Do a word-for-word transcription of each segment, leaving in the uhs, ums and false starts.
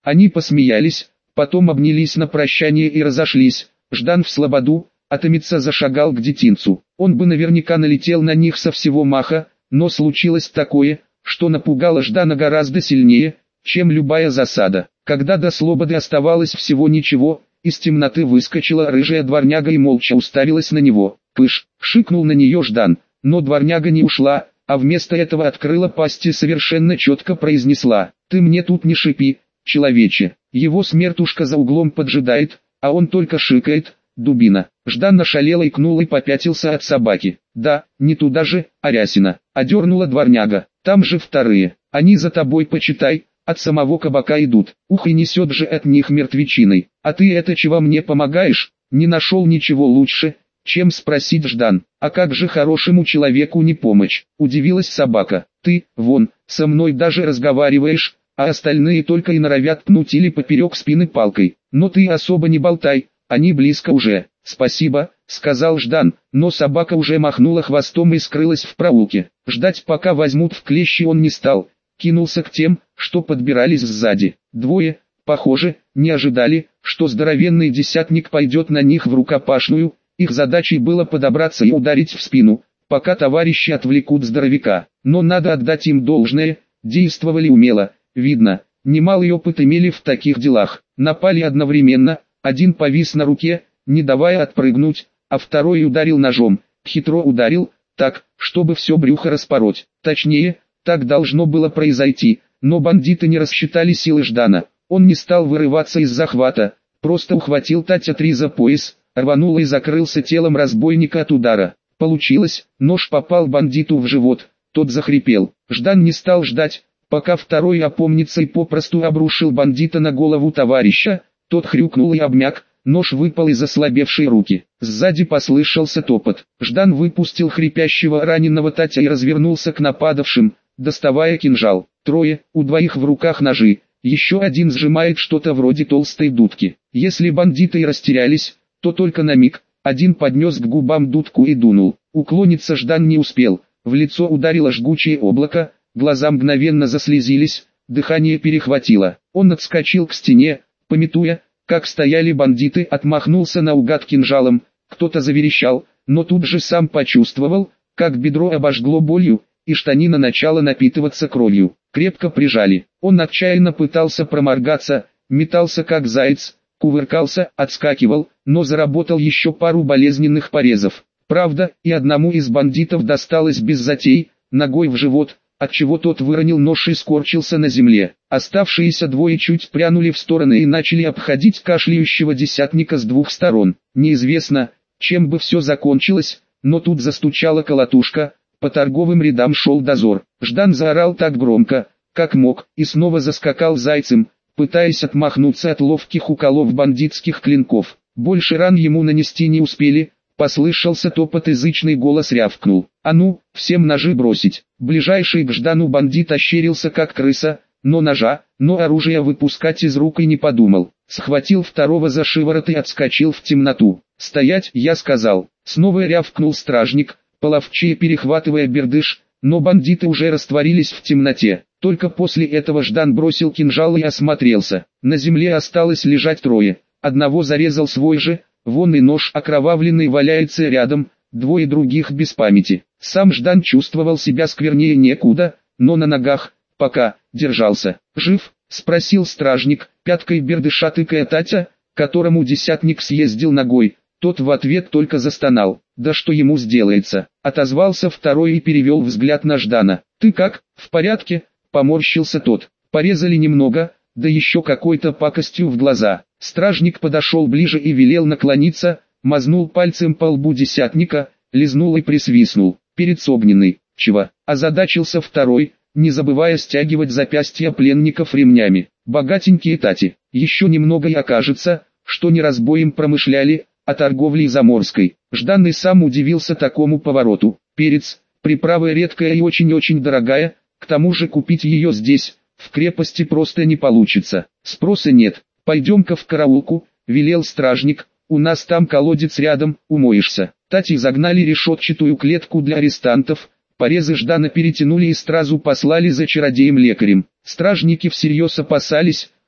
Они посмеялись, потом обнялись на прощание и разошлись. Ждан в слободу, а Томица зашагал к детинцу. Он бы наверняка налетел на них со всего маха, но случилось такое, что напугало Ждана гораздо сильнее, чем любая засада. Когда до слободы оставалось всего ничего, из темноты выскочила рыжая дворняга и молча уставилась на него. «Пыш!» — шикнул на нее Ждан, но дворняга не ушла, а вместо этого открыла пасть и совершенно четко произнесла: «Ты мне тут не шипи, человече, его смертушка за углом поджидает, а он только шикает, дубина». Ждан нашалел и икнул и попятился от собаки. «Да, не туда же, Арясина», — одернула дворняга, «там же вторые, они за тобой почитай, от самого кабака идут, ух и несет же от них мертвечиной, а ты это чего мне помогаешь?» Не нашел ничего лучше, чем спросить Ждан: «А как же хорошему человеку не помочь?» Удивилась собака. «Ты, вон, со мной даже разговариваешь, а остальные только и норовят пнуть или поперек спины палкой. Но ты особо не болтай, они близко уже». «Спасибо», — сказал Ждан, но собака уже махнула хвостом и скрылась в проулке. Ждать пока возьмут в клещи он не стал, кинулся к тем, что подбирались сзади. Двое, похоже, не ожидали, что здоровенный десятник пойдет на них в рукопашную. Их задачей было подобраться и ударить в спину, пока товарищи отвлекут здоровяка. Но надо отдать им должное, действовали умело, видно, немалый опыт имели в таких делах. Напали одновременно, один повис на руке, не давая отпрыгнуть, а второй ударил ножом, хитро ударил, так, чтобы все брюхо распороть. Точнее, так должно было произойти, но бандиты не рассчитали силы Ждана. Он не стал вырываться из захвата, просто ухватил Татя-три за пояс, рванул и закрылся телом разбойника от удара. Получилось, нож попал бандиту в живот, тот захрипел. Ждан не стал ждать, пока второй опомнится, и попросту обрушил бандита на голову товарища. Тот хрюкнул и обмяк, нож выпал из ослабевшей руки. Сзади послышался топот. Ждан выпустил хрипящего раненого Татя и развернулся к нападавшим, доставая кинжал. Трое, у двоих в руках ножи, еще один сжимает что-то вроде толстой дудки. Если бандиты и растерялись, то только на миг. Один поднес к губам дудку и дунул. Уклониться Ждан не успел, в лицо ударило жгучее облако, глаза мгновенно заслезились, дыхание перехватило. Он отскочил к стене, памятуя, как стояли бандиты, отмахнулся наугад кинжалом. Кто-то заверещал, но тут же сам почувствовал, как бедро обожгло болью, и штанина начала напитываться кровью. Крепко прижали. Он отчаянно пытался проморгаться, метался как заяц, кувыркался, отскакивал, но заработал еще пару болезненных порезов. Правда, и одному из бандитов досталось без затей, ногой в живот, отчего тот выронил нож и скорчился на земле. Оставшиеся двое чуть прянули в стороны и начали обходить кашляющего десятника с двух сторон. Неизвестно, чем бы все закончилось, но тут застучала колотушка, по торговым рядам шел дозор. Ждан заорал так громко, как мог, и снова заскакал зайцем, пытаясь отмахнуться от ловких уколов бандитских клинков. Больше ран ему нанести не успели, послышался топот и зычный голос рявкнул: «А ну, всем ножи бросить!» Ближайший к Ждану бандит ощерился как крыса, но ножа, но оружие выпускать из рук и не подумал. Схватил второго за шиворот и отскочил в темноту. «Стоять!» я сказал. Снова рявкнул стражник, половчее перехватывая бердыш, но бандиты уже растворились в темноте. Только после этого Ждан бросил кинжал и осмотрелся. На земле осталось лежать трое. Одного зарезал свой же, вон и нож окровавленный валяется рядом, двое других без памяти. Сам Ждан чувствовал себя сквернее некуда, но на ногах, пока, держался. «Жив?» — спросил стражник, пяткой бердыша тыкая Татя, которому десятник съездил ногой. Тот в ответ только застонал. «Да что ему сделается?» — отозвался второй и перевел взгляд на Ждана. «Ты как, в порядке?» — поморщился тот. «Порезали немного, да еще какой-то пакостью в глаза». Стражник подошел ближе и велел наклониться, мазнул пальцем по лбу десятника, лизнул и присвистнул. «Перец огненный, чего?» — озадачился второй, не забывая стягивать запястья пленников ремнями. «Богатенькие Тати, еще немного и окажется, что не разбоем промышляли, а торговлей заморской». Ждан и сам удивился такому повороту. «Перец, приправа редкая и очень-очень дорогая, к тому же купить ее здесь, в крепости, просто не получится. Спроса нет. Пойдем-ка в караулку», — велел стражник, «у нас там колодец рядом, умоешься». Тати загнали решетчатую клетку для арестантов, порезы Ждана перетянули и сразу послали за чародеем-лекарем. Стражники всерьез опасались,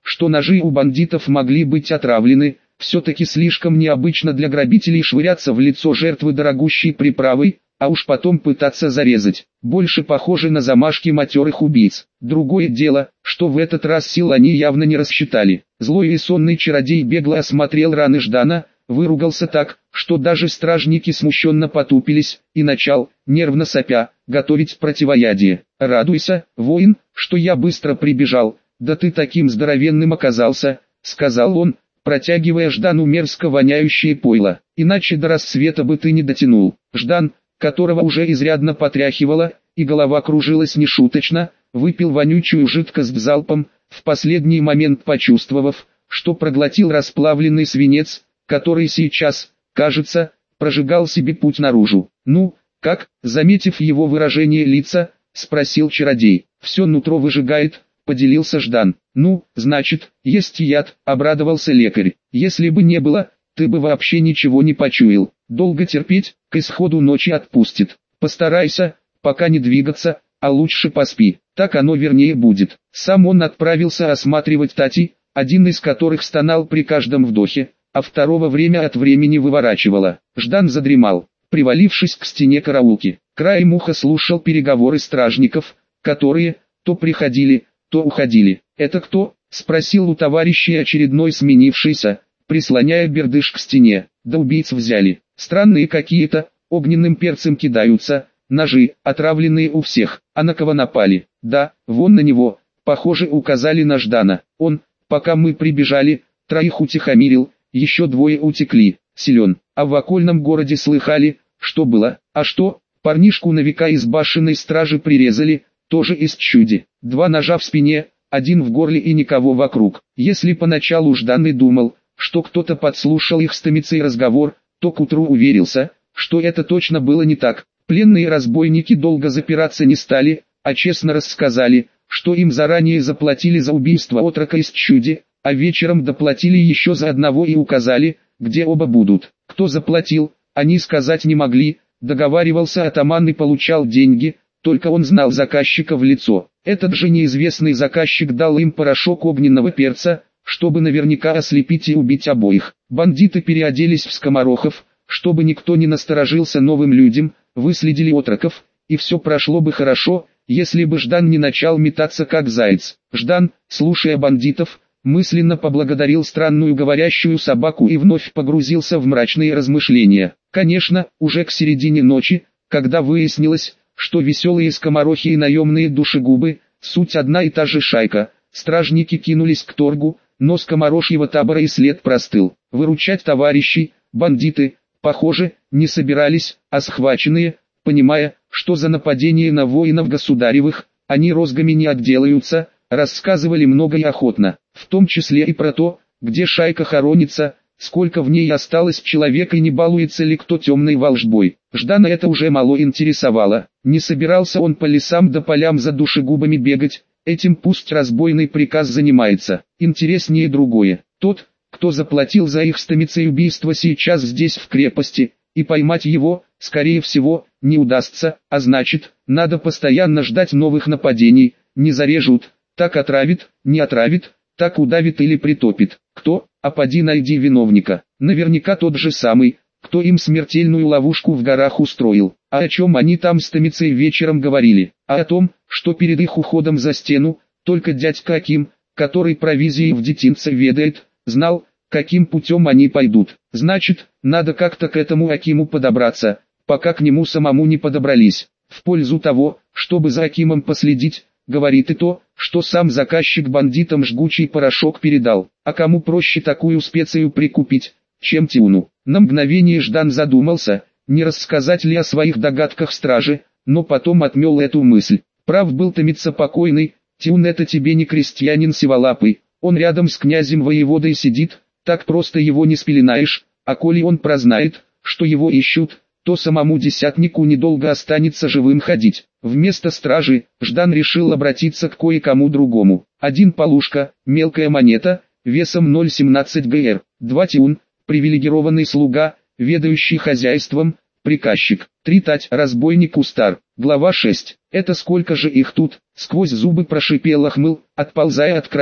что ножи у бандитов могли быть отравлены, все-таки слишком необычно для грабителей швыряться в лицо жертвы дорогущей приправой, а уж потом пытаться зарезать. Больше похоже на замашки матерых убийц. Другое дело, что в этот раз сил они явно не рассчитали. Злой и сонный чародей бегло осмотрел раны Ждана, выругался так, что даже стражники смущенно потупились, и начал, нервно сопя, готовить противоядие. «Радуйся, воин, что я быстро прибежал, да ты таким здоровенным оказался», — сказал он, протягивая Ждану мерзко воняющее пойло. «Иначе до рассвета бы ты не дотянул». Ждан, которого уже изрядно потряхивало, и голова кружилась нешуточно, выпил вонючую жидкость залпом, в последний момент почувствовав, что проглотил расплавленный свинец, который сейчас, кажется, прожигал себе путь наружу. «Ну, как?» — заметив его выражение лица, спросил чародей. «Все нутро выжигает», — поделился Ждан. «Ну, значит, есть яд», — обрадовался лекарь. «Если бы не было, ты бы вообще ничего не почуял. Долго терпеть, к исходу ночи отпустит. Постарайся, пока не двигаться, а лучше поспи, так оно вернее будет». Сам он отправился осматривать Тати, один из которых стонал при каждом вдохе, а второго время от времени выворачивало. Ждан задремал, привалившись к стене караулки. Краем уха слушал переговоры стражников, которые то приходили, то уходили. «Это кто?» — спросил у товарищей очередной сменившийся, прислоняя бердыш к стене. «Да убийц взяли. Странные какие-то, огненным перцем кидаются, ножи, отравленные у всех. А на кого напали?» «Да, вон на него», — похоже указали на Ждана. «Он, пока мы прибежали, троих утихомирил, еще двое утекли. Силен. А в окольном городе слыхали, что было? А что? Парнишку на века из башенной стражи прирезали, тоже из чуди. Два ножа в спине, один в горле и никого вокруг. Если поначалу Ждан и думал, что кто-то подслушал их с Томицей разговор, то к утру уверился, что это точно было не так. Пленные разбойники долго запираться не стали, а честно рассказали, что им заранее заплатили за убийство отрока из чуди, а вечером доплатили еще за одного и указали, где оба будут. Кто заплатил, они сказать не могли, договаривался атаман и получал деньги, только он знал заказчика в лицо. Этот же неизвестный заказчик дал им порошок огненного перца, чтобы наверняка ослепить и убить обоих. Бандиты переоделись в скоморохов, чтобы никто не насторожился новым людям, выследили отроков, и все прошло бы хорошо, если бы Ждан не начал метаться как заяц. Ждан, слушая бандитов, мысленно поблагодарил странную говорящую собаку и вновь погрузился в мрачные размышления. Конечно, уже к середине ночи, когда выяснилось, что веселые скоморохи и наемные душегубы – суть одна и та же шайка, стражники кинулись к торгу, но скоморожьего табора и след простыл. Выручать товарищей, бандиты, похоже, не собирались, а схваченные, понимая, что за нападение на воинов государевых, они розгами не отделаются, рассказывали много и охотно, в том числе и про то, где шайка хоронится, сколько в ней осталось человек и не балуется ли кто темной волжбой. Ждана это уже мало интересовало, не собирался он по лесам да полям за душегубами бегать, этим пусть разбойный приказ занимается. Интереснее другое, тот, кто заплатил за их с Томицей убийство, сейчас здесь в крепости, и поймать его, скорее всего, не удастся, а значит, надо постоянно ждать новых нападений, не зарежут, так отравит, не отравит, так удавит или притопит. Кто? А поди найди виновника. Наверняка тот же самый, кто им смертельную ловушку в горах устроил. А о чем они там с Томицей вечером говорили? А о том, что перед их уходом за стену, только дядька Аким, который провизией в детинце ведает, знал, каким путем они пойдут. Значит, надо как-то к этому Акиму подобраться, пока к нему самому не подобрались. В пользу того, чтобы за Акимом последить, говорит и то, что сам заказчик бандитам жгучий порошок передал. А кому проще такую специю прикупить, чем Тиуну? На мгновение Ждан задумался, не рассказать ли о своих догадках страже, но потом отмел эту мысль. Прав был Томица покойный, Тиун это тебе не крестьянин сиволапый, он рядом с князем воеводой сидит, так просто его не спеленаешь, а коли он прознает, что его ищут, то самому десятнику недолго останется живым ходить. Вместо стражи, Ждан решил обратиться к кое-кому другому. Один полушка, мелкая монета, весом ноль целых семнадцать грамм, два тиун, привилегированный слуга, ведающий хозяйством, приказчик, три тать, разбойник Устар. Глава шесть. Это сколько же их тут, сквозь зубы прошипел Ахмыл, отползая от края.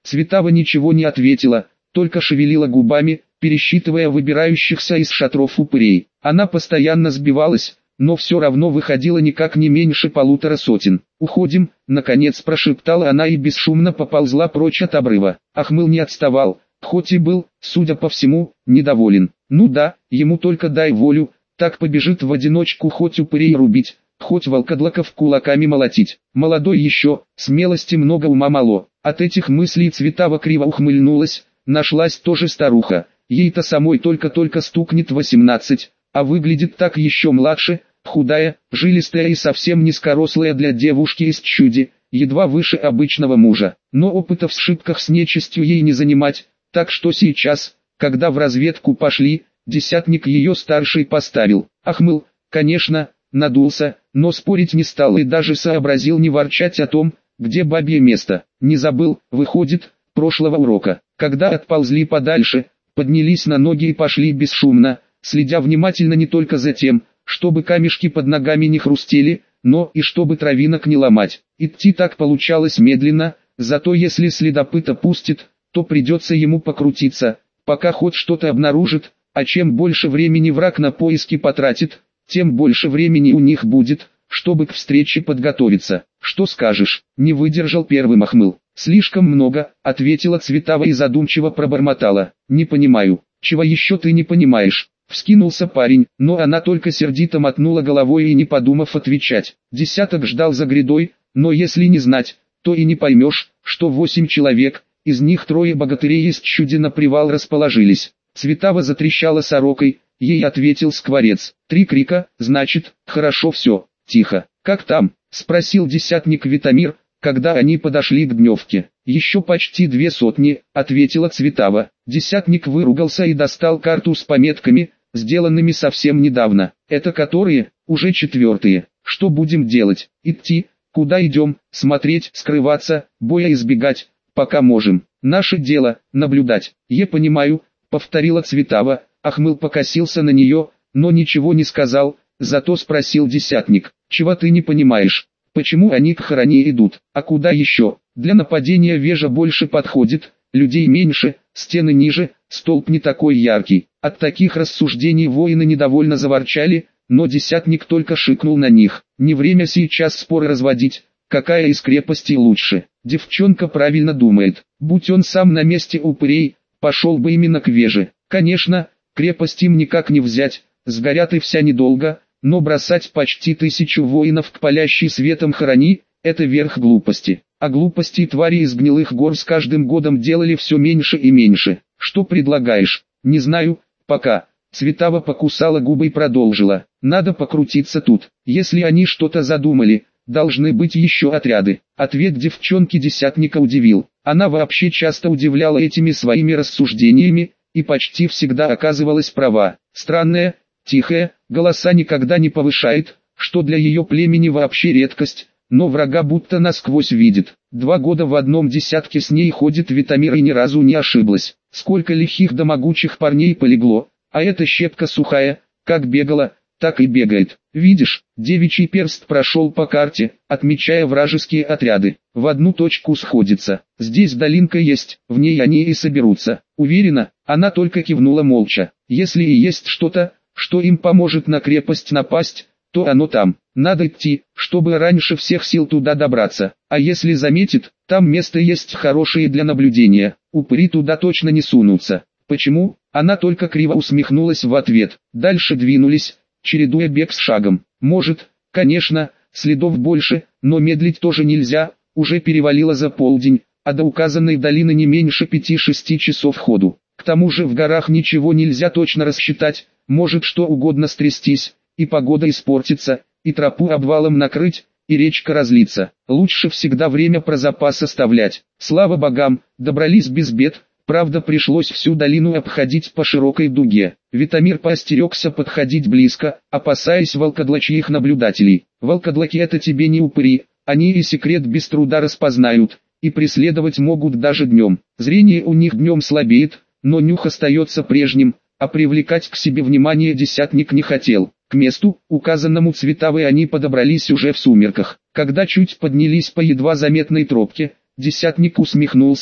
Цветава ничего не ответила, только шевелила губами, пересчитывая выбирающихся из шатров упырей. Она постоянно сбивалась, но все равно выходило никак не меньше полутора сотен. «Уходим», — наконец прошептала она и бесшумно поползла прочь от обрыва. Ахмыл не отставал, хоть и был, судя по всему, недоволен. Ну да, ему только дай волю, так побежит в одиночку хоть упырей рубить, хоть волкодлаков кулаками молотить. Молодой еще, смелости много, ума мало. От этих мыслей Цветава криво ухмыльнулась, нашлась тоже старуха. Ей-то самой только-только стукнет восемнадцать, а выглядит так еще младше, худая, жилистая и совсем низкорослая для девушки из Чуди, едва выше обычного мужа. Но опыта в сшибках с нечистью ей не занимать, так что сейчас, когда в разведку пошли, десятник ее старший поставил. Ахмыл, конечно, надулся, но спорить не стал и даже сообразил не ворчать о том, где бабье место. Не забыл, выходит, прошлого урока. Когда отползли подальше, поднялись на ноги и пошли бесшумно, следя внимательно не только за тем, чтобы камешки под ногами не хрустели, но и чтобы травинок не ломать. Идти так получалось медленно, зато если следопыта пустит, то придется ему покрутиться, пока хоть что-то обнаружит, а чем больше времени враг на поиски потратит, тем больше времени у них будет, чтобы к встрече подготовиться. «Что скажешь?» — не выдержал первым Ахмыл. «Слишком много», — ответила Цветава и задумчиво пробормотала. «Не понимаю, чего еще ты не понимаешь?» Вскинулся парень, но она только сердито мотнула головой и не подумав отвечать. Десяток ждал за грядой, но если не знать, то и не поймешь, что восемь человек, из них трое богатырей из Чуди на привал расположились. Цветава затрещала сорокой, ей ответил скворец. Три крика, значит, хорошо все, тихо. «Как там?» — спросил десятник Витамир, когда они подошли к дневке. «Еще почти две сотни», — ответила Цветава. Десятник выругался и достал карту с пометками, сделанными совсем недавно. «Это которые? Уже четвертые. Что будем делать? Идти? Куда идем? Смотреть, скрываться, боя избегать? Пока можем. Наше дело — наблюдать». «Я понимаю», — повторила Цветава. Ахмыл покосился на нее, но ничего не сказал, зато спросил десятник. «Чего ты не понимаешь? Почему они к хороне идут? А куда еще? Для нападения вежа больше подходит, людей меньше, стены ниже, столб не такой яркий». От таких рассуждений воины недовольно заворчали, но десятник только шикнул на них. Не время сейчас споры разводить, какая из крепостей лучше. Девчонка правильно думает. Будь он сам на месте упырей, пошел бы именно к веже. Конечно, крепость им никак не взять, сгорят и вся недолго, но бросать почти тысячу воинов к палящей светом хорони – это верх глупости. А глупости твари из гнилых гор с каждым годом делали все меньше и меньше. «Что предлагаешь?» «Не знаю, пока». Цветава покусала губы и продолжила. «Надо покрутиться тут. Если они что-то задумали, должны быть еще отряды». Ответ девчонки десятника удивил. Она вообще часто удивляла этими своими рассуждениями, и почти всегда оказывалась права. Странная, тихая, голоса никогда не повышает, что для ее племени вообще редкость, но врага будто насквозь видит. Два года в одном десятке с ней ходит Витамир и ни разу не ошиблась. Сколько лихих да могучих парней полегло, а эта щепка сухая, как бегала, так и бегает. Видишь, девичий перст прошел по карте, отмечая вражеские отряды. В одну точку сходится. Здесь долинка есть, в ней они и соберутся. Уверена, она только кивнула молча. Если и есть что-то, что им поможет на крепость напасть, то оно там. Надо идти, чтобы раньше всех сил туда добраться. А если заметит, там место есть хорошее для наблюдения. Упыри туда точно не сунутся. Почему? Она только криво усмехнулась в ответ. Дальше двинулись, чередуя бег с шагом. Может, конечно, следов больше, но медлить тоже нельзя. Уже перевалило за полдень, а до указанной долины не меньше пяти-шести часов ходу. К тому же в горах ничего нельзя точно рассчитать, может что угодно стрястись, и погода испортится, и тропу обвалом накрыть, и речка разлиться. Лучше всегда время про запас оставлять. Слава богам, добрались без бед, правда пришлось всю долину обходить по широкой дуге. Витамир поостерегся подходить близко, опасаясь волкодлачьих наблюдателей. Волкодлаки это тебе не упыри, они и секрет без труда распознают, и преследовать могут даже днем. Зрение у них днем слабеет, но нюх остается прежним, а привлекать к себе внимание десятник не хотел. К месту, указанному Цветавой, они подобрались уже в сумерках. Когда чуть поднялись по едва заметной тропке, десятник усмехнулся,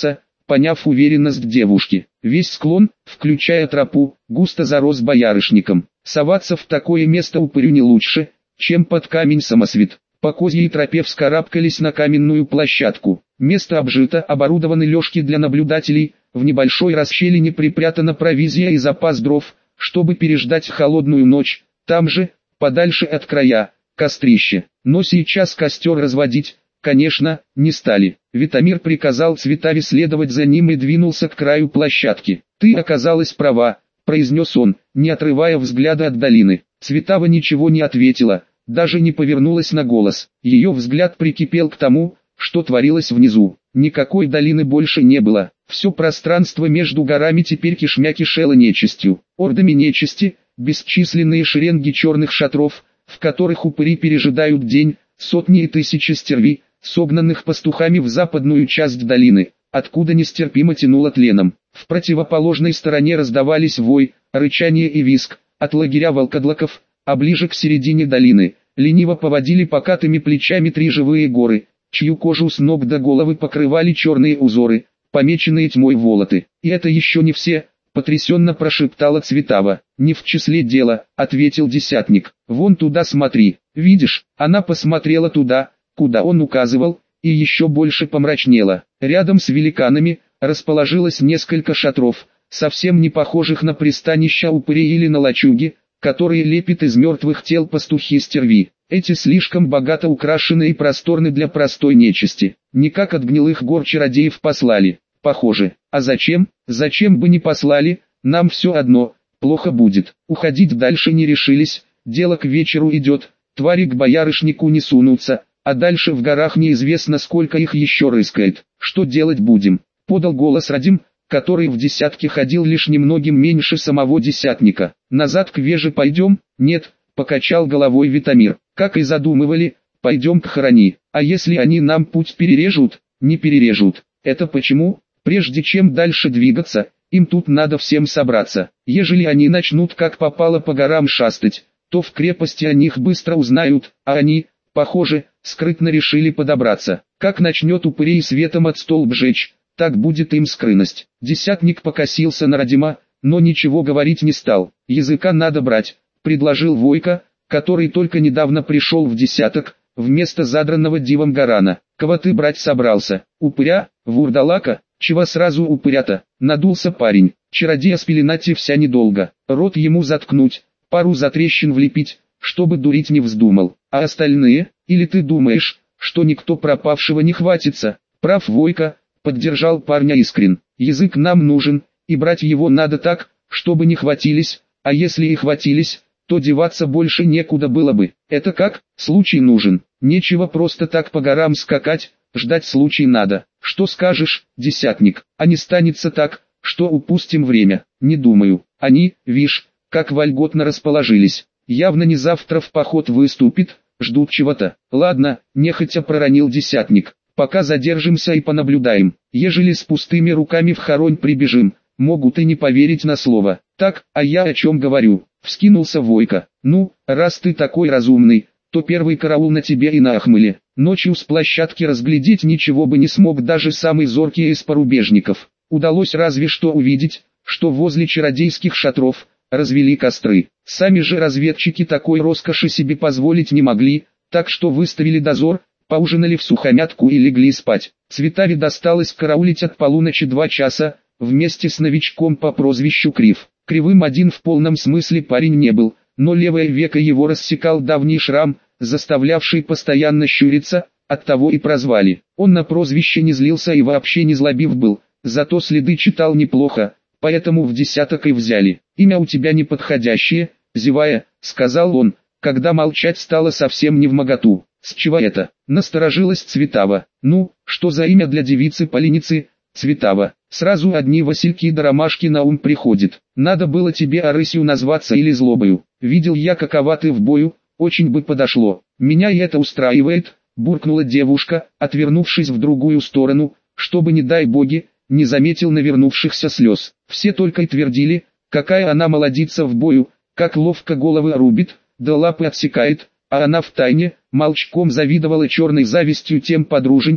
поняв уверенность девушки. Весь склон, включая тропу, густо зарос боярышником. Соваться в такое место упырю не лучше, чем под камень самосвет. По козьей тропе вскарабкались на каменную площадку. Место обжито, оборудованы лёжки для наблюдателей, в небольшой расщелине припрятана провизия и запас дров, чтобы переждать холодную ночь. Там же, подальше от края, кострище. Но сейчас костер разводить, конечно, не стали. Витамир приказал Цветаве следовать за ним и двинулся к краю площадки. «Ты оказалась права», — произнес он, не отрывая взгляда от долины. Цветава ничего не ответила, даже не повернулась на голос. Ее взгляд прикипел к тому, что творилось внизу. Никакой долины больше не было. Все пространство между горами теперь кишмя кишело нечистью. Ордами нечисти, бесчисленные шеренги черных шатров, в которых упыри пережидают день, сотни и тысячи стервей, согнанных пастухами в западную часть долины, откуда нестерпимо тянуло тленом. В противоположной стороне раздавались вой, рычание и визг, от лагеря волкодлаков, а ближе к середине долины, лениво поводили покатыми плечами три живые горы, чью кожу с ног до головы покрывали черные узоры, помеченные тьмой волоты. «И это еще не все», — потрясенно прошептала Цветава. «Не в числе дела», — ответил десятник. «Вон туда смотри, видишь?» Она посмотрела туда, куда он указывал, и еще больше помрачнела. Рядом с великанами расположилось несколько шатров, совсем не похожих на пристанища упырей или на лачуги, которые лепят из мертвых тел пастухи-стерви. Эти слишком богато украшены и просторны для простой нечисти. Никак от гнилых гор чародеев послали. Похоже. А зачем? Зачем бы не послали? Нам все одно. Плохо будет. Уходить дальше не решились. Дело к вечеру идет. Твари к боярышнику не сунутся. А дальше в горах неизвестно сколько их еще рыскает. Что делать будем? Подал голос Радим, который в десятке ходил лишь немногим меньше самого десятника. Назад к Веже пойдем? Нет, покачал головой Витамир. Как и задумывали, пойдем к Хорони. А если они нам путь перережут? Не перережут. Это почему? Прежде чем дальше двигаться, им тут надо всем собраться. Ежели они начнут как попало по горам шастать, то в крепости о них быстро узнают, а они, похоже, скрытно решили подобраться. Как начнет упырей светом от столб жечь, так будет им скрытность. Десятник покосился на Радима, но ничего говорить не стал. Языка надо брать, предложил Войко, который только недавно пришел в десяток, вместо задранного дивом Гарана. Кого ты брать собрался? Упыря? Вурдалака? Чего сразу упыря-то? Надулся парень. Чародея спеленать и вся недолго. Рот ему заткнуть, пару затрещин влепить, чтобы дурить не вздумал. А остальные? Или ты думаешь, что никто пропавшего не хватится? Прав Войко, поддержал парня Искрен. Язык нам нужен, и брать его надо так, чтобы не хватились, а если и хватились, то деваться больше некуда было бы. Это как? Случай нужен. Нечего просто так по горам скакать, ждать случай надо. Что скажешь, десятник? А не станется так, что упустим время? Не думаю. Они, вишь, как вольготно расположились. Явно не завтра в поход выступит, ждут чего-то. Ладно, нехотя проронил десятник. Пока задержимся и понаблюдаем. Ежели с пустыми руками в Хоронь прибежим, могут и не поверить на слово. Так, а я о чем говорю? Вскинулся Войко. Ну, раз ты такой разумный, то первый караул на тебе и на Ахмыле. Ночью с площадки разглядеть ничего бы не смог даже самый зоркий из порубежников. Удалось разве что увидеть, что возле чародейских шатров развели костры. Сами же разведчики такой роскоши себе позволить не могли, так что выставили дозор, поужинали всухомятку и легли спать. Цветаве досталось караулить от полуночи два часа, вместе с новичком по прозвищу Крив. Кривым один в полном смысле парень не был, но левое веко его рассекал давний шрам, заставлявший постоянно щуриться, оттого и прозвали. Он на прозвище не злился и вообще не злобив был, зато следы читал неплохо, поэтому в десяток и взяли. «Имя у тебя неподходящее», — зевая, сказал он, когда молчать стало совсем невмоготу. «С чего это?» — насторожилась Цветава. «Ну, что за имя для девицы-поленицы, Цветава? Сразу одни васильки да ромашки на ум приходит. Надо было тебе Арысью назваться или Злобою. Видел я, какова ты в бою, очень бы подошло. Меня и это устраивает», — буркнула девушка, отвернувшись в другую сторону, чтобы, не дай боги, не заметил навернувшихся слез. Все только и твердили, какая она молодица в бою, как ловко головы рубит, да лапы отсекает, а она втайне, молчком завидовала черной завистью тем подруженькам,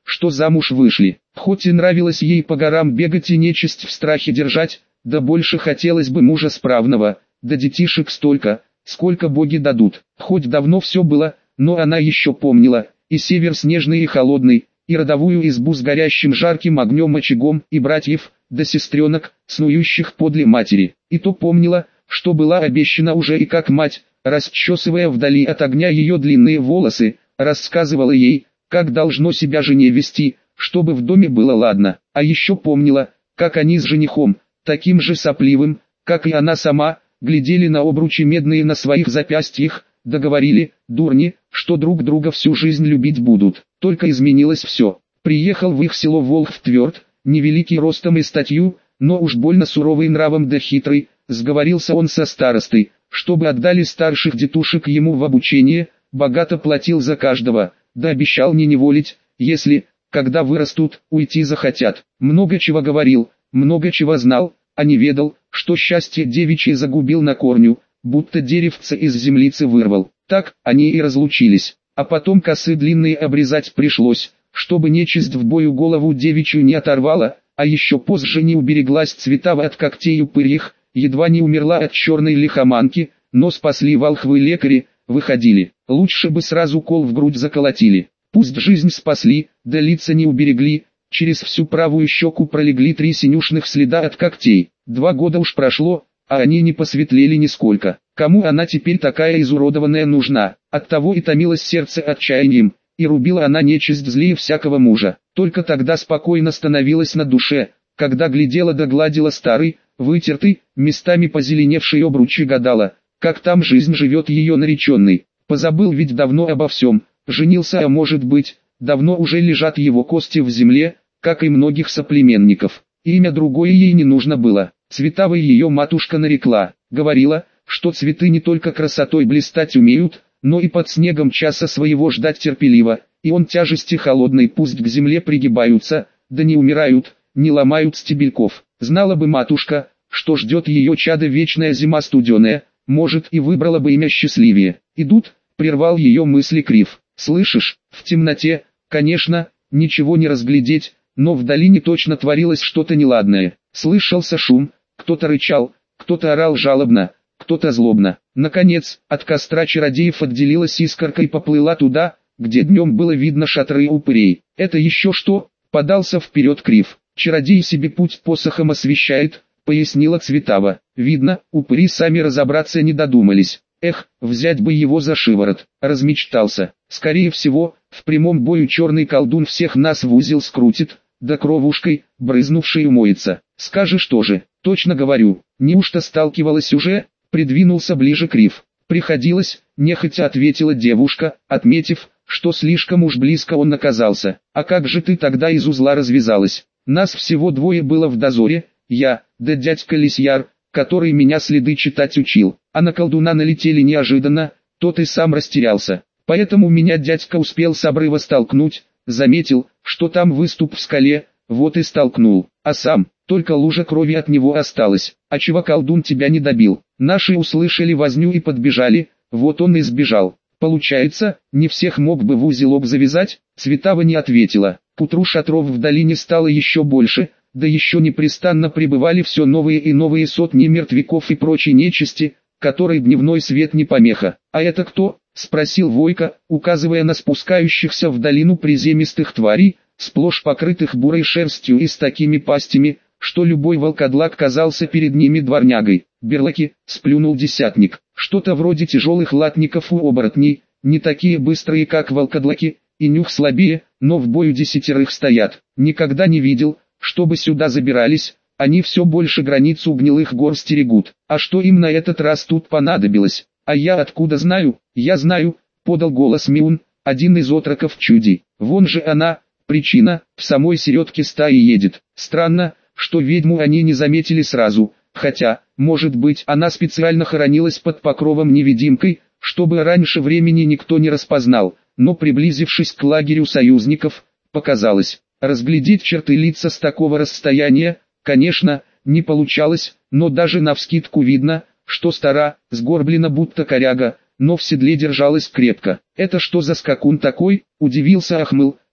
что замуж вышли. Хоть и нравилось ей по горам бегать и нечисть в страхе держать, да больше хотелось бы мужа справного, да детишек столько, сколько боги дадут. Хоть давно все было, но она еще помнила, и север снежный и холодный, и родовую избу с горящим жарким огнем очагом, и братьев, да сестренок, снующих подле матери. И то помнила, что была обещана уже и как мать, расчесывая вдали от огня ее длинные волосы, рассказывала ей, как должно себя жене вести, чтобы в доме было ладно. А еще помнила, как они с женихом, таким же сопливым, как и она сама, глядели на обручи медные на своих запястьях, договорили, дурни, что друг друга всю жизнь любить будут. Только изменилось все. Приехал в их село Волхв-Тверд, невеликий ростом и статью, но уж больно суровый нравом да хитрый, сговорился он со старостой, чтобы отдали старших детушек ему в обучение, богато платил за каждого, да обещал не неволить, если, когда вырастут, уйти захотят. Много чего говорил, много чего знал, а не ведал, что счастье девичье загубил на корню, будто деревце из землицы вырвал. Так они и разлучились, а потом косы длинные обрезать пришлось, чтобы нечисть в бою голову девичью не оторвала, а еще позже не убереглась Цветава от когтей упырьих, едва не умерла от черной лихоманки, но спасли волхвы лекари, выходили. Лучше бы сразу кол в грудь заколотили. Пусть жизнь спасли, да лица не уберегли, через всю правую щеку пролегли три синюшных следа от когтей. Два года уж прошло, а они не посветлели нисколько. Кому она теперь такая изуродованная нужна? Оттого и томилось сердце отчаянием, и рубила она нечисть злее всякого мужа. Только тогда спокойно становилась на душе, когда глядела да гладила старый, вытертый, местами позеленевший обруч и гадала, как там жизнь живет ее нареченный. Позабыл ведь давно обо всем, женился, а может быть, давно уже лежат его кости в земле, как и многих соплеменников. Имя другое ей не нужно было. Цветавой ее матушка нарекла, говорила, что цветы не только красотой блистать умеют, но и под снегом часа своего ждать терпеливо, и он тяжести холодной пусть к земле пригибаются, да не умирают, не ломают стебельков. Знала бы матушка, что ждет ее чадо вечная зима студеная, может и выбрала бы имя счастливее. Идут, прервал ее мысли Крив. Слышишь, в темноте, конечно, ничего не разглядеть, но в долине точно творилось что-то неладное. Слышался шум, кто-то рычал, кто-то орал жалобно, кто-то злобно. Наконец, от костра чародеев отделилась искорка и поплыла туда, где днем было видно шатры упырей. Это еще что? Подался вперед Крив. Чародей себе путь посохом освещает, пояснила Цветава. Видно, упыри сами разобраться не додумались. Эх, взять бы его за шиворот. Размечтался. Скорее всего, в прямом бою черный колдун всех нас в узел скрутит, да кровушкой, брызнувшей умоется. Скажешь тоже. Точно говорю. Неужто сталкивалась уже? Придвинулся ближе Крив. Приходилось, нехотя ответила девушка, отметив, что слишком уж близко он оказался. А как же ты тогда из узла развязалась? Нас всего двое было в дозоре, я, да дядька Лисьяр, который меня следы читать учил. А на колдуна налетели неожиданно, тот и сам растерялся. Поэтому меня дядька успел с обрыва столкнуть, заметил, что там выступ в скале, вот и столкнул. А сам, только лужа крови от него осталась. А чего колдун тебя не добил? Наши услышали возню и подбежали, вот он и сбежал. Получается, не всех мог бы в узелок завязать? Цветава не ответила. К утру шатров в долине стало еще больше, да еще непрестанно прибывали все новые и новые сотни мертвяков и прочей нечисти, которой дневной свет не помеха. «А это кто?» — спросил Войко, указывая на спускающихся в долину приземистых тварей, сплошь покрытых бурой шерстью и с такими пастями, что любой волкодлак казался перед ними дворнягой. «Берлаки», — сплюнул десятник, — «что-то вроде тяжелых латников у оборотней, не такие быстрые, как волкодлаки, и нюх слабее, но в бою десятерых стоят. Никогда не видел, чтобы сюда забирались, они все больше границу гнилых гор стерегут. А что им на этот раз тут понадобилось? А я откуда знаю?» «Я знаю», — подал голос Миун, один из отроков чуди. «Вон же она, причина, в самой середке стаи едет. Странно, что ведьму они не заметили сразу, хотя, может быть, она специально хоронилась под покровом невидимкой, чтобы раньше времени никто не распознал, но приблизившись к лагерю союзников, показалось. Разглядеть черты лица с такого расстояния, конечно, не получалось, но даже навскидку видно, что стара, сгорблена будто коряга, но в седле держалась крепко. «Это что за скакун такой?» — удивился Ахмыл,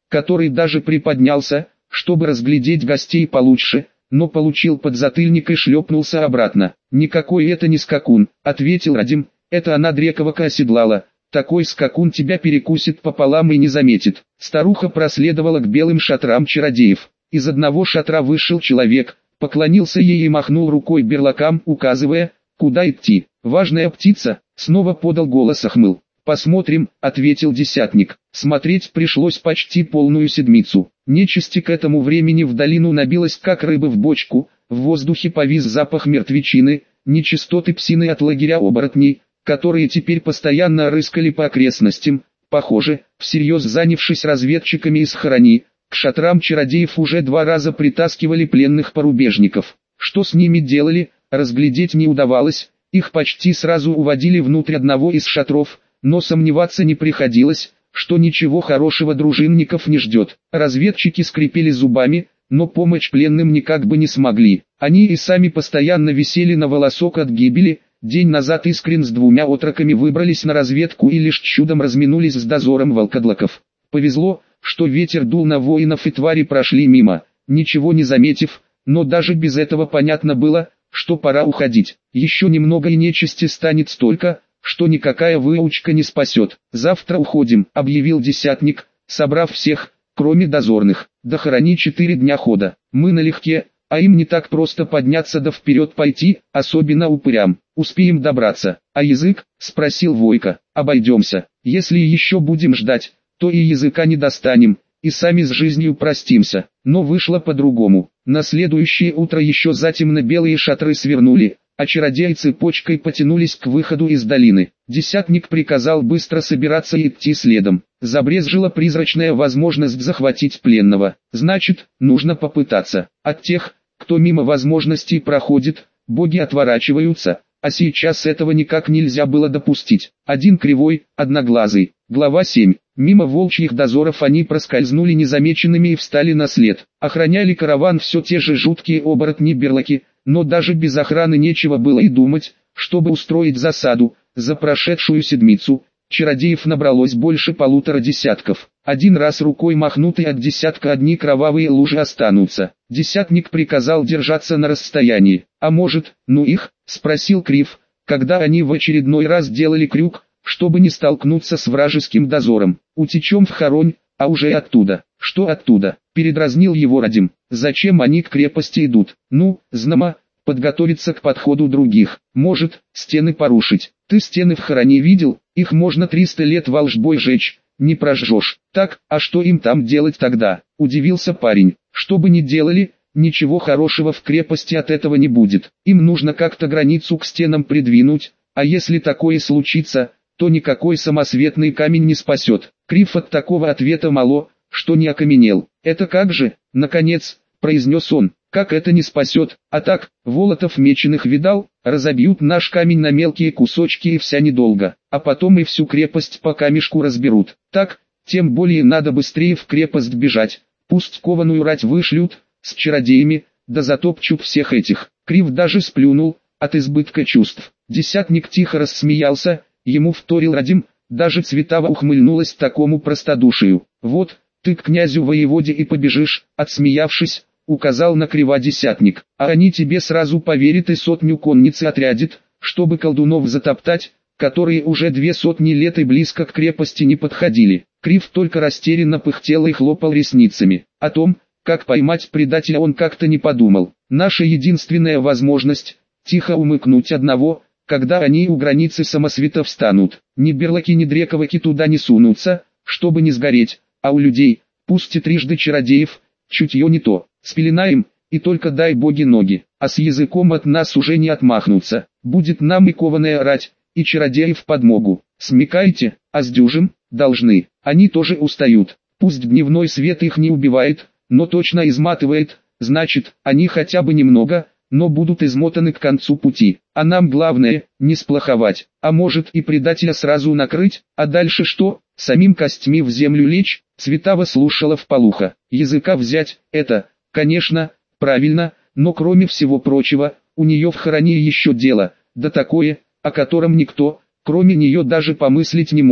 который даже приподнялся, чтобы разглядеть гостей получше, но получил подзатыльник и шлепнулся обратно. «Никакой это не скакун», — ответил Радим, — «это она Дрековака оседлала, такой скакун тебя перекусит пополам и не заметит». Старуха проследовала к белым шатрам чародеев. Из одного шатра вышел человек, поклонился ей и махнул рукой берлакам, указывая, куда идти. «Важная птица», — снова подал голос Ахмыл. «Посмотрим», — ответил десятник. Смотреть пришлось почти полную седмицу. Нечисти к этому времени в долину набилась как рыба в бочку, в воздухе повис запах мертвечины, нечистоты псины от лагеря оборотней, которые теперь постоянно рыскали по окрестностям. Похоже, всерьез занявшись разведчиками из Харани, к шатрам чародеев уже два раза притаскивали пленных порубежников. Что с ними делали, разглядеть не удавалось, их почти сразу уводили внутрь одного из шатров, но сомневаться не приходилось, что ничего хорошего дружинников не ждет. Разведчики скрипели зубами, но помочь пленным никак бы не смогли. Они и сами постоянно висели на волосок от гибели. День назад Искрен с двумя отроками выбрались на разведку и лишь чудом разминулись с дозором волкодлаков. Повезло, что ветер дул на воинов и твари прошли мимо, ничего не заметив, но даже без этого понятно было, что пора уходить. Еще немного и нечисти станет столько, что никакая выучка не спасет. «Завтра уходим», — объявил десятник, собрав всех, кроме дозорных. «До Харани четыре дня хода. Мы налегке, а им не так просто подняться да вперед пойти, особенно упырям. Успеем добраться». «А язык?» — спросил Войко. «Обойдемся. Если еще будем ждать, то и языка не достанем, и сами с жизнью простимся». Но вышло по-другому. На следующее утро еще затемно белые шатры свернули, а чародеи цепочкой потянулись к выходу из долины. Десятник приказал быстро собираться и идти следом. Забрезжила призрачная возможность захватить пленного. Значит, нужно попытаться. От тех, кто мимо возможностей проходит, боги отворачиваются, а сейчас этого никак нельзя было допустить. Один кривой, одноглазый. Глава семь. Мимо волчьих дозоров они проскользнули незамеченными и встали на след. Охраняли караван все те же жуткие оборотни-берлаки, но даже без охраны нечего было и думать, чтобы устроить засаду. За прошедшую седмицу чародеев набралось больше полутора десятков. Один раз рукой махнутый от десятка одни кровавые лужи останутся. Десятник приказал держаться на расстоянии. «А может, ну их?» — спросил Крив, когда они в очередной раз делали крюк, чтобы не столкнуться с вражеским дозором. «Утечем в Харонь, а уже оттуда». «Что оттуда?» — передразнил его Радим. «Зачем они к крепости идут?» «Ну, знамо, подготовиться к подходу других. Может, стены порушить. Ты стены в Харани видел? Их можно триста лет волжбой жечь, не прожжешь». «Так, а что им там делать тогда?» — удивился парень. «Что бы ни делали, ничего хорошего в крепости от этого не будет. Им нужно как-то границу к стенам придвинуть, а если такое случится, то никакой самосветный камень не спасет». Крив от такого ответа мало, что не окаменел. «Это как же?» — наконец, произнес он. «Как это не спасет? А так, волотов меченых видал? Разобьют наш камень на мелкие кусочки и вся недолго, а потом и всю крепость по камешку разберут. Так, тем более надо быстрее в крепость бежать. Пусть кованую рать вышлют, с чародеями, да затопчут всех этих». Крив даже сплюнул, от избытка чувств. Десятник тихо рассмеялся, ему вторил Радим, даже Цветава ухмыльнулась такому простодушию. «Вот, ты к князю-воеводе и побежишь», — отсмеявшись, указал на Крива десятник. «А они тебе сразу поверят и сотню конницы отрядят, чтобы колдунов затоптать, которые уже две сотни лет и близко к крепости не подходили». Крив только растерянно пыхтел и хлопал ресницами. О том, как поймать предателя, он как-то не подумал. «Наша единственная возможность — тихо умыкнуть одного, когда они у границы самосвета встанут. Ни берлаки, ни дрековаки туда не сунутся, чтобы не сгореть, а у людей, пусть и трижды чародеев, чутье не то. Спеленаем, и только дай боги ноги, а с языком от нас уже не отмахнуться. Будет нам и кованая рать, и чародеев подмогу. Смекаете, а с дюжем, должны. Они тоже устают. Пусть дневной свет их не убивает, но точно изматывает, значит, они хотя бы немного, но будут измотаны к концу пути. А нам главное, не сплоховать, а может и предателя сразу накрыть, а дальше что, самим костьми в землю лечь?» Цветава слушала вполуха. «Языка взять, это, конечно, правильно, но кроме всего прочего, у нее в Харани еще дело, да такое, о котором никто, кроме нее даже помыслить не может.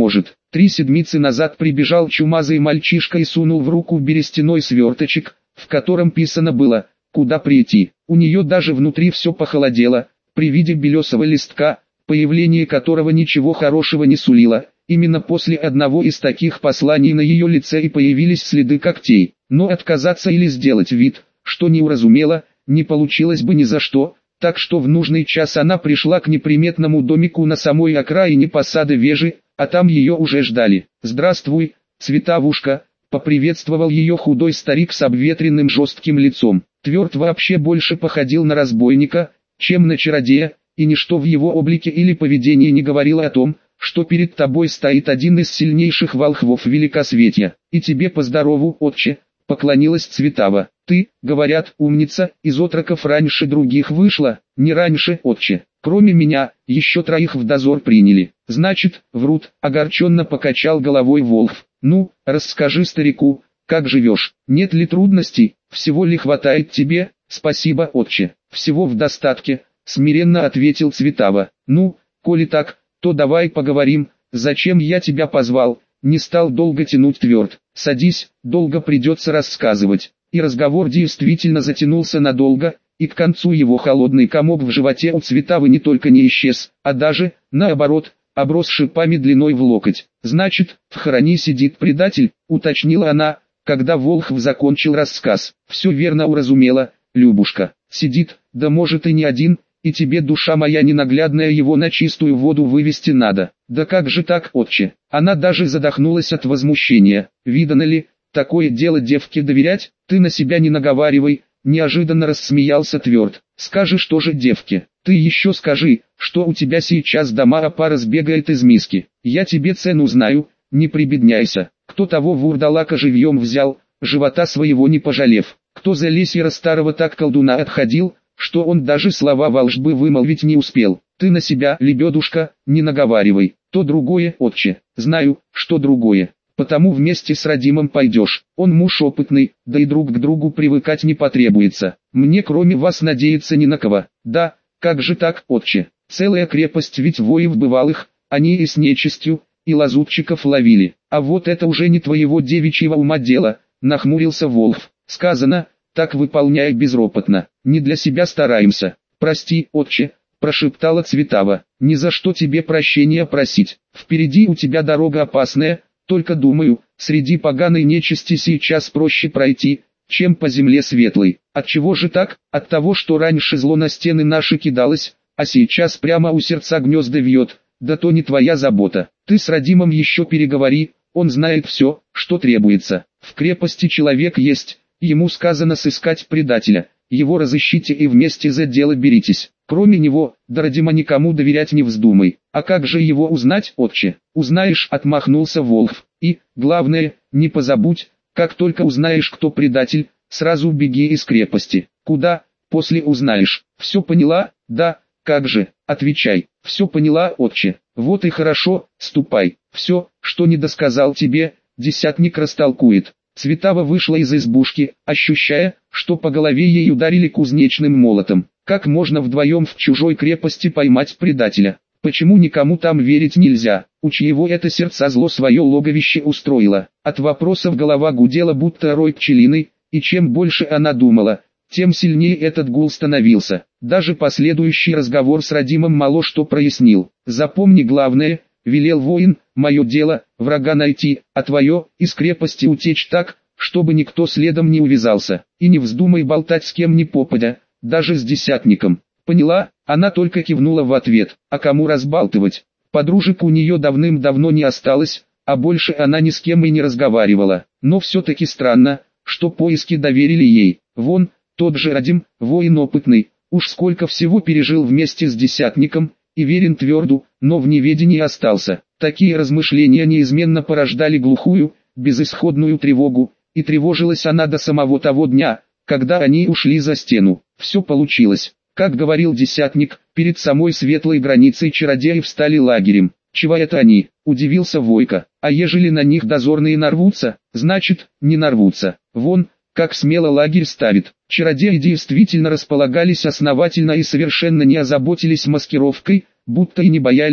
Три седмицы назад прибежал чумазый мальчишка и сунул в руку берестяной сверточек, в котором писано было «Куда прийти?». У нее даже внутри все похолодело, при виде белесого листка, появление которого ничего хорошего не сулило. Именно после одного из таких посланий на ее лице и появились следы когтей. Но отказаться или сделать вид, что не уразумела, не получилось бы ни за что, так что в нужный час она пришла к неприметному домику на самой окраине посада Вежи, а там ее уже ждали. «Здравствуй, Цветавушка», — поприветствовал ее худой старик с обветренным жестким лицом. Тверд вообще больше походил на разбойника, чем на чародея, и ничто в его облике или поведении не говорило о том, что перед тобой стоит один из сильнейших волхвов Великосветья. «И тебе поздорову, отче», — поклонилась Цветава. «Ты, говорят, умница, из отроков раньше других вышла». «Не раньше, отче. Кроме меня, еще троих в дозор приняли». «Значит, врут», — огорченно покачал головой волхв. «Ну, расскажи старику, как живешь, нет ли трудностей, всего ли хватает тебе?» «Спасибо, отче, всего в достатке», — смиренно ответил Цветава. «Ну, коли так, то давай поговорим, зачем я тебя позвал?» Не стал долго тянуть Тверд. «Садись, долго придется рассказывать». И разговор действительно затянулся надолго, и к концу его холодный комок в животе у Цветавы не только не исчез, а даже, наоборот, оброс шипами длиной в локоть. «Значит, в храме сидит предатель», — уточнила она, когда волхв закончил рассказ. «Все верно уразумела, Любушка. Сидит, да может и не один, и тебе, душа моя ненаглядная, его на чистую воду вывести надо». «Да как же так, отче?» Она даже задохнулась от возмущения. «Видано ли, такое дело девке доверять? Ты на себя не наговаривай», — неожиданно рассмеялся Тверд. «Скажешь тоже девке. Ты еще скажи, что у тебя сейчас дома опара сбегает из миски. Я тебе цену знаю, не прибедняйся. Кто того вурдалака живьем взял, живота своего не пожалев. Кто за лесьера старого так колдуна отходил, что он даже слова волшбы вымолвить не успел. Ты на себя, лебедушка, не наговаривай. То другое, отче. Знаю, что другое. Потому вместе с Радимом пойдешь. Он муж опытный, да и друг к другу привыкать не потребуется. Мне кроме вас надеяться ни на кого». «Да, как же так, отче? Целая крепость ведь воев бывалых, они и с нечистью, и лазутчиков ловили. А вот это уже не твоего девичьего ума дело», — нахмурился волхв. «Сказано, так выполняй безропотно. Не для себя стараемся». «Прости, отче», — прошептала Цветава. «Ни за что тебе прощения просить. Впереди у тебя дорога опасная, только думаю, среди поганой нечисти сейчас проще пройти, чем по земле светлой». «Отчего же так?» «От того, что раньше зло на стены наши кидалось, а сейчас прямо у сердца гнезда вьет. Да то не твоя забота. Ты с Радимом еще переговори, он знает все, что требуется. В крепости человек есть, ему сказано сыскать предателя. Его разыщите и вместе за дело беритесь. Кроме него, до Радима никому доверять не вздумай». «А как же его узнать, отче?» «Узнаешь», — отмахнулся волхв. «И, главное, не позабудь, как только узнаешь, кто предатель, сразу беги из крепости». «Куда?» «После узнаешь». «Все поняла?» «Да, как же?» «Отвечай». «Все поняла, отче». «Вот и хорошо, ступай. Все, что не досказал тебе, десятник растолкует». Цветава вышла из избушки, ощущая, что по голове ей ударили кузнечным молотом. Как можно вдвоем в чужой крепости поймать предателя? Почему никому там верить нельзя? У чьего это сердца зло свое логовище устроило? От вопросов голова гудела будто рой пчелиный, и чем больше она думала, тем сильнее этот гул становился. Даже последующий разговор с Радимом мало что прояснил. «Запомни главное», — велел воин, — «мое дело, врага найти, а твое, из крепости утечь так, чтобы никто следом не увязался. И не вздумай болтать с кем ни попадя, даже с десятником». «Поняла?» Она только кивнула в ответ. А кому разбалтывать? Подружек у нее давным-давно не осталось, а больше она ни с кем и не разговаривала. Но все-таки странно, что поиски доверили ей. Вон, тот же Радим, воин опытный, уж сколько всего пережил вместе с десятником, и верен Тверду, но в неведении остался. Такие размышления неизменно порождали глухую, безысходную тревогу, и тревожилась она до самого того дня, когда они ушли за стену. Все получилось. Как говорил десятник, перед самой светлой границей чародеи встали лагерем. «Чего это они?» – удивился Войко. «А ежели на них дозорные нарвутся, значит, не нарвутся. Вон, как смело лагерь ставит». Чародеи действительно располагались основательно и совершенно не озаботились маскировкой, будто и не боялись,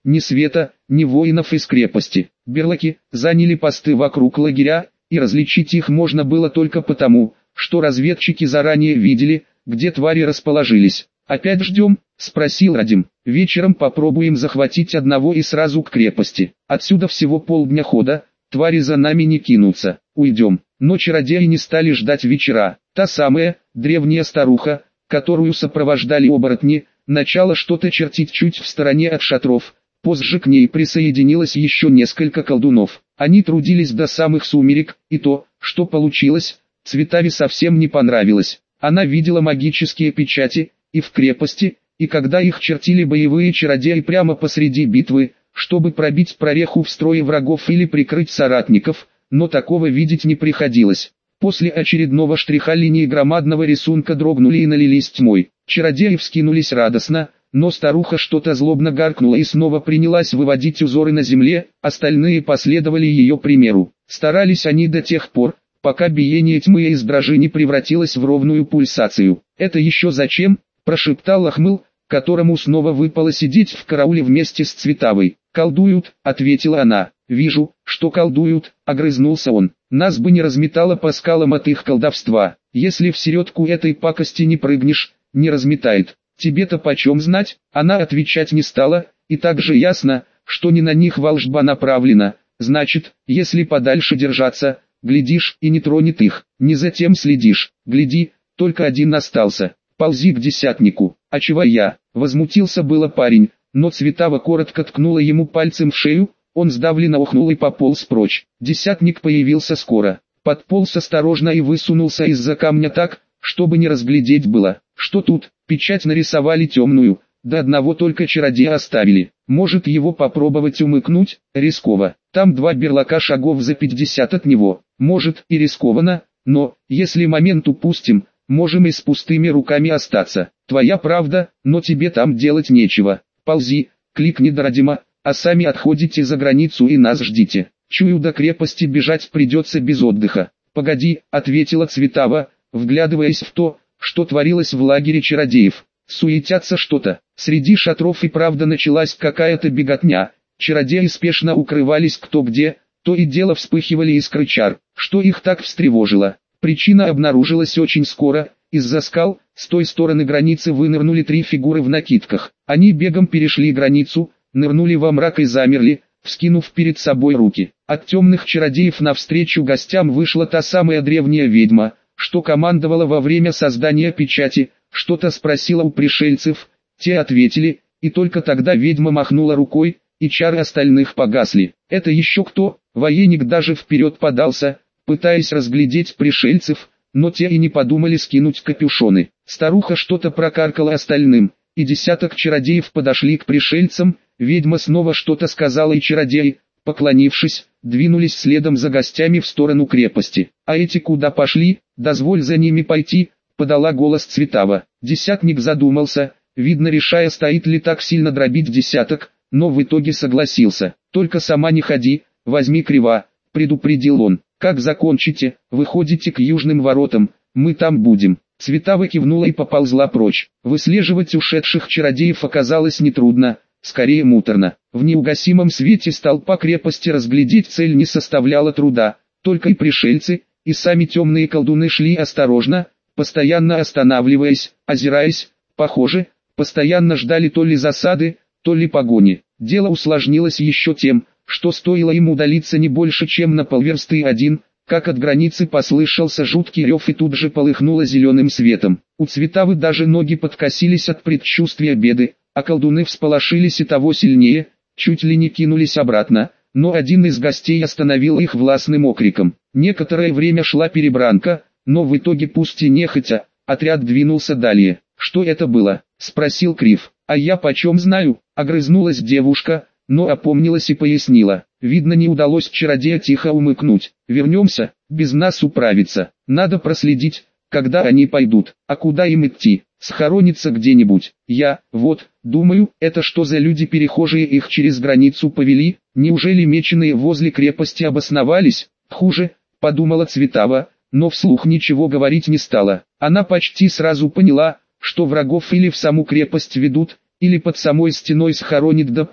ни света, ни воинов из крепости. Берлоки заняли посты вокруг лагеря, и различить их можно было только потому, что разведчики заранее видели, где твари расположились. «Опять ждем?» – спросил Радим. «Вечером попробуем захватить одного и сразу к крепости. Отсюда всего полдня хода, твари за нами не кинутся. Уйдем». Но чародеи не стали ждать вечера. Та самая, древняя старуха, которую сопровождали оборотни, начала что-то чертить чуть в стороне от шатров. Позже к ней присоединилось еще несколько колдунов. Они трудились до самых сумерек, и то, что получилось, Цветави совсем не понравилось. Она видела магические печати, и в крепости, и когда их чертили боевые чародеи прямо посреди битвы, чтобы пробить прореху в строе врагов или прикрыть соратников, но такого видеть не приходилось. После очередного штриха линии громадного рисунка дрогнули и налились тьмой. Чародеи вскинулись радостно, но старуха что-то злобно гаркнула и снова принялась выводить узоры на земле, остальные последовали ее примеру. Старались они до тех пор, пока биение тьмы из дрожи не превратилось в ровную пульсацию. «Это еще зачем?» – прошептал Ахмыл, которому снова выпало сидеть в карауле вместе с Цветавой. «Колдуют», – ответила она. «Вижу, что колдуют», – огрызнулся он. «Нас бы не разметало по скалам от их колдовства. Если в середку этой пакости не прыгнешь, не разметает. Тебе-то почем знать?» Она отвечать не стала, и также ясно, что не на них волшба направлена. Значит, если подальше держаться, глядишь и не тронет их. Не затем следишь, гляди, только один остался. Ползи к десятнику. «А чего я?» – возмутился было парень, но Цветава коротко ткнула ему пальцем в шею, он сдавленно охнул и пополз прочь. Десятник появился скоро, подполз осторожно и высунулся из-за камня так, чтобы не разглядеть было. Что тут? Печать нарисовали темную, до одного только чародея оставили. Может его попробовать умыкнуть? Рисково. Там два берлока шагов за пятьдесят от него. Может и рискованно, но, если момент упустим, можем и с пустыми руками остаться. Твоя правда, но тебе там делать нечего. Ползи, кликни до Радима, а сами отходите за границу и нас ждите. Чую, до крепости бежать придется без отдыха». «Погоди», — ответила Цветава, вглядываясь в то, что творилось в лагере чародеев. Суетятся что-то. Среди шатров и правда началась какая-то беготня. Чародеи спешно укрывались кто где, то и дело вспыхивали искры чар. Что их так встревожило? Причина обнаружилась очень скоро. Из-за скал, с той стороны границы вынырнули три фигуры в накидках. Они бегом перешли границу, нырнули во мрак и замерли, вскинув перед собой руки. От темных чародеев навстречу гостям вышла та самая древняя ведьма, что командовала во время создания печати, что-то спросила у пришельцев, те ответили, и только тогда ведьма махнула рукой, и чары остальных погасли. «Это еще кто?» Военник даже вперед подался, пытаясь разглядеть пришельцев, но те и не подумали скинуть капюшоны. Старуха что-то прокаркала остальным, и десяток чародеев подошли к пришельцам, ведьма снова что-то сказала и чародеи, поклонившись, двинулись следом за гостями в сторону крепости. «А эти куда пошли? Дозволь за ними пойти», — подала голос Цветава. Десятник задумался, видно решая, стоит ли так сильно дробить десяток, но в итоге согласился. «Только сама не ходи, возьми криво», — предупредил он. «Как закончите, выходите к южным воротам, мы там будем». Цветава кивнула и поползла прочь. Выслеживать ушедших чародеев оказалось нетрудно, скорее муторно. В неугасимом свете столпа крепости разглядеть цель не составляло труда, только и пришельцы, и сами темные колдуны шли осторожно, постоянно останавливаясь, озираясь, похоже, постоянно ждали то ли засады, то ли погони. Дело усложнилось еще тем, что стоило им удалиться не больше чем на полверсты один, как от границы послышался жуткий рев и тут же полыхнуло зеленым светом. У Цветавы даже ноги подкосились от предчувствия беды, а колдуны всполошились и того сильнее, чуть ли не кинулись обратно, но один из гостей остановил их властным окриком. Некоторое время шла перебранка, но в итоге пусть и нехотя, отряд двинулся далее. «Что это было?» – спросил Крив. «А я почем знаю?» – огрызнулась девушка, но опомнилась и пояснила. «Видно, не удалось чародея тихо умыкнуть. Вернемся, без нас управиться. Надо проследить, когда они пойдут. А куда им идти? Схорониться где-нибудь. Я, вот, думаю, это что за люди перехожие их через границу повели? Неужели меченые возле крепости обосновались? Хуже», – подумала Цветава, но вслух ничего говорить не стала. Она почти сразу поняла, что врагов или в саму крепость ведут, или под самой стеной схоронит до поры,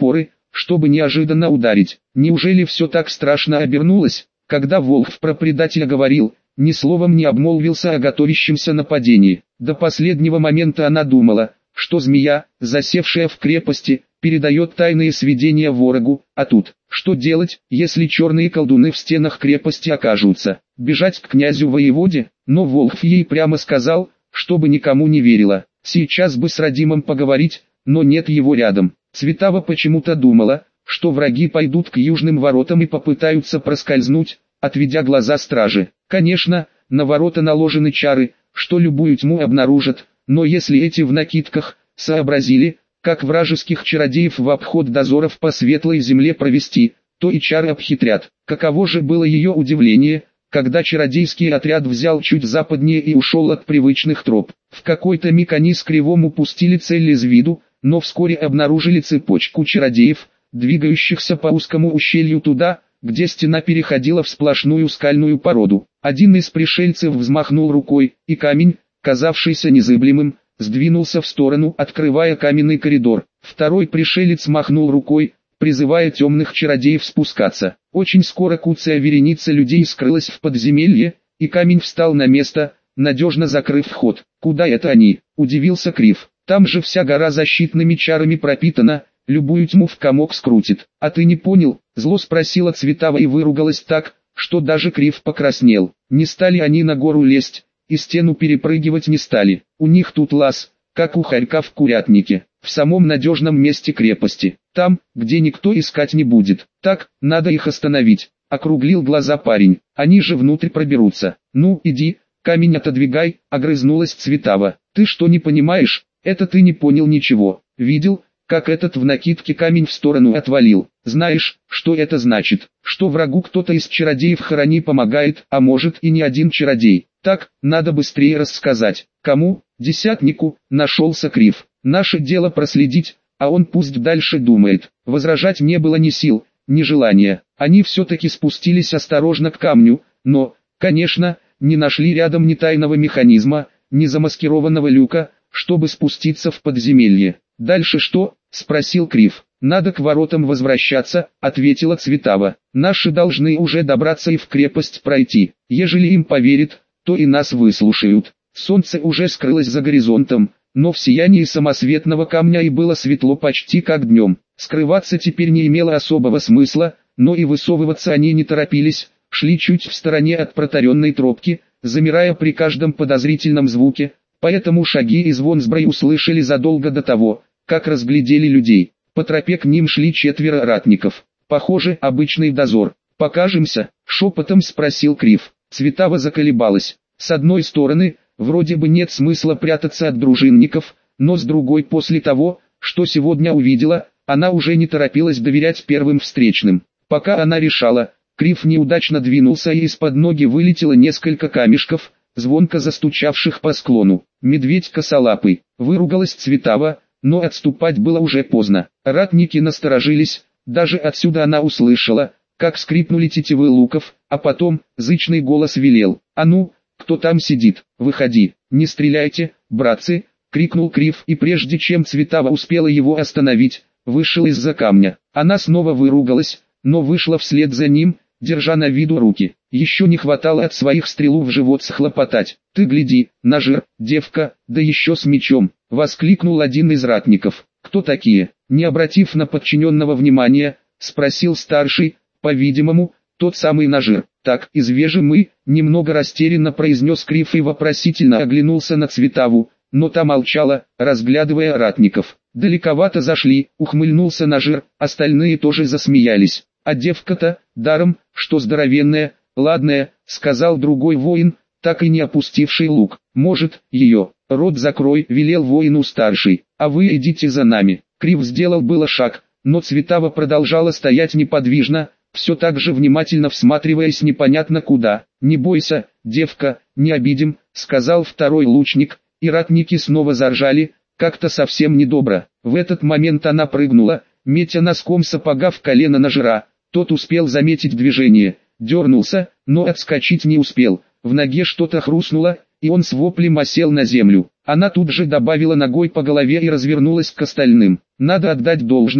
чтобы неожиданно ударить. Неужели все так страшно обернулось, когда Волхв про предателя говорил, ни словом не обмолвился о готовящемся нападении. До последнего момента она думала, что змея, засевшая в крепости, передает тайные сведения ворогу, а тут, что делать, если черные колдуны в стенах крепости окажутся? Бежать к князю-воеводе? Но Волхв ей прямо сказал, чтобы никому не верила. Сейчас бы с Радимом поговорить, но нет его рядом. Цветава почему-то думала, что враги пойдут к южным воротам и попытаются проскользнуть, отведя глаза стражи. Конечно, на ворота наложены чары, что любую тьму обнаружат, но если эти в накидках сообразили, как вражеских чародеев в обход дозоров по светлой земле провести, то и чары обхитрят. Каково же было ее удивление, когда чародейский отряд взял чуть западнее и ушел от привычных троп. В какой-то миг они с Кривом упустили цель из виду, но вскоре обнаружили цепочку чародеев, двигающихся по узкому ущелью туда, где стена переходила в сплошную скальную породу. Один из пришельцев взмахнул рукой, и камень, казавшийся незыблемым, сдвинулся в сторону, открывая каменный коридор. Второй пришелец махнул рукой, призывая темных чародеев спускаться. Очень скоро куцая вереница людей скрылась в подземелье, и камень встал на место, надежно закрыв вход. «Куда это они?» – удивился Крив. «Там же вся гора защитными чарами пропитана, любую тьму в комок скрутит». «А ты не понял?» – зло спросила Цветава и выругалась так, что даже Крив покраснел. Не стали они на гору лезть, и стену перепрыгивать не стали. У них тут лаз, как у хорька в курятнике, в самом надежном месте крепости. Там, где никто искать не будет. Так, надо их остановить. Округлил глаза парень. Они же внутрь проберутся. Ну, иди, камень отодвигай, огрызнулась Цветава. Ты что не понимаешь? Это ты не понял ничего. Видел, как этот в накидке камень в сторону отвалил. Знаешь, что это значит? Что врагу кто-то из чародеев храни помогает, а может и не один чародей. Так, надо быстрее рассказать. Кому? Десятнику, нашелся Крив. Наше дело проследить, а он пусть дальше думает. Возражать не было ни сил, ни желания. Они все-таки спустились осторожно к камню, но, конечно, не нашли рядом ни тайного механизма, ни замаскированного люка, чтобы спуститься в подземелье. «Дальше что?» – спросил Крив. «Надо к воротам возвращаться», – ответила Цветава. «Наши должны уже добраться и в крепость пройти. Ежели им поверят, то и нас выслушают». Солнце уже скрылось за горизонтом, но в сиянии самосветного камня и было светло почти как днем. Скрываться теперь не имело особого смысла, но и высовываться они не торопились, шли чуть в стороне от протаренной тропки, замирая при каждом подозрительном звуке, поэтому шаги и звон сброй услышали задолго до того, как разглядели людей. По тропе к ним шли четверо ратников. Похоже, обычный дозор. «Покажемся?» – шепотом спросил Крив. Цветава заколебалась. С одной стороны, вроде бы нет смысла прятаться от дружинников, но с другой, после того, что сегодня увидела, она уже не торопилась доверять первым встречным. Пока она решала, Крив неудачно двинулся и из-под ноги вылетело несколько камешков, звонко застучавших по склону. «Медведь косолапый», — выругалась Цветава, но отступать было уже поздно. Ратники насторожились, даже отсюда она услышала, как скрипнули тетивы луков, а потом зычный голос велел: «А ну, кто там сидит, выходи, не стреляйте, братцы!» — крикнул Крив, и прежде чем Цветава успела его остановить, вышел из-за камня. Она снова выругалась, но вышла вслед за ним, держа на виду руки. Еще не хватало от своих стрелу в живот схлопотать. «Ты гляди, нажир, девка, да еще с мечом!» — воскликнул один из ратников. «Кто такие?» — не обратив на подчиненного внимания, спросил старший, по-видимому, тот самый нажир. «Так, извежи мы», — немного растерянно произнес Крив и вопросительно оглянулся на Цветаву, но та молчала, разглядывая ратников. «Далековато зашли», — ухмыльнулся нажир, остальные тоже засмеялись. «А девка-то, даром, что здоровенная, ладная», — сказал другой воин, так и не опустивший лук. «Может, ее, рот закрой», — велел воину старший, — «а вы идите за нами». Крив сделал было шаг, но Цветава продолжала стоять неподвижно, все так же внимательно всматриваясь непонятно куда. «Не бойся, девка, не обидим», — сказал второй лучник, и ратники снова заржали, как-то совсем недобро. В этот момент она прыгнула, метя носком сапога в колено нажира. Тот успел заметить движение, дернулся, но отскочить не успел. В ноге что-то хрустнуло, и он с воплем осел на землю. Она тут же добавила ногой по голове и развернулась к остальным. «Надо отдать должное», —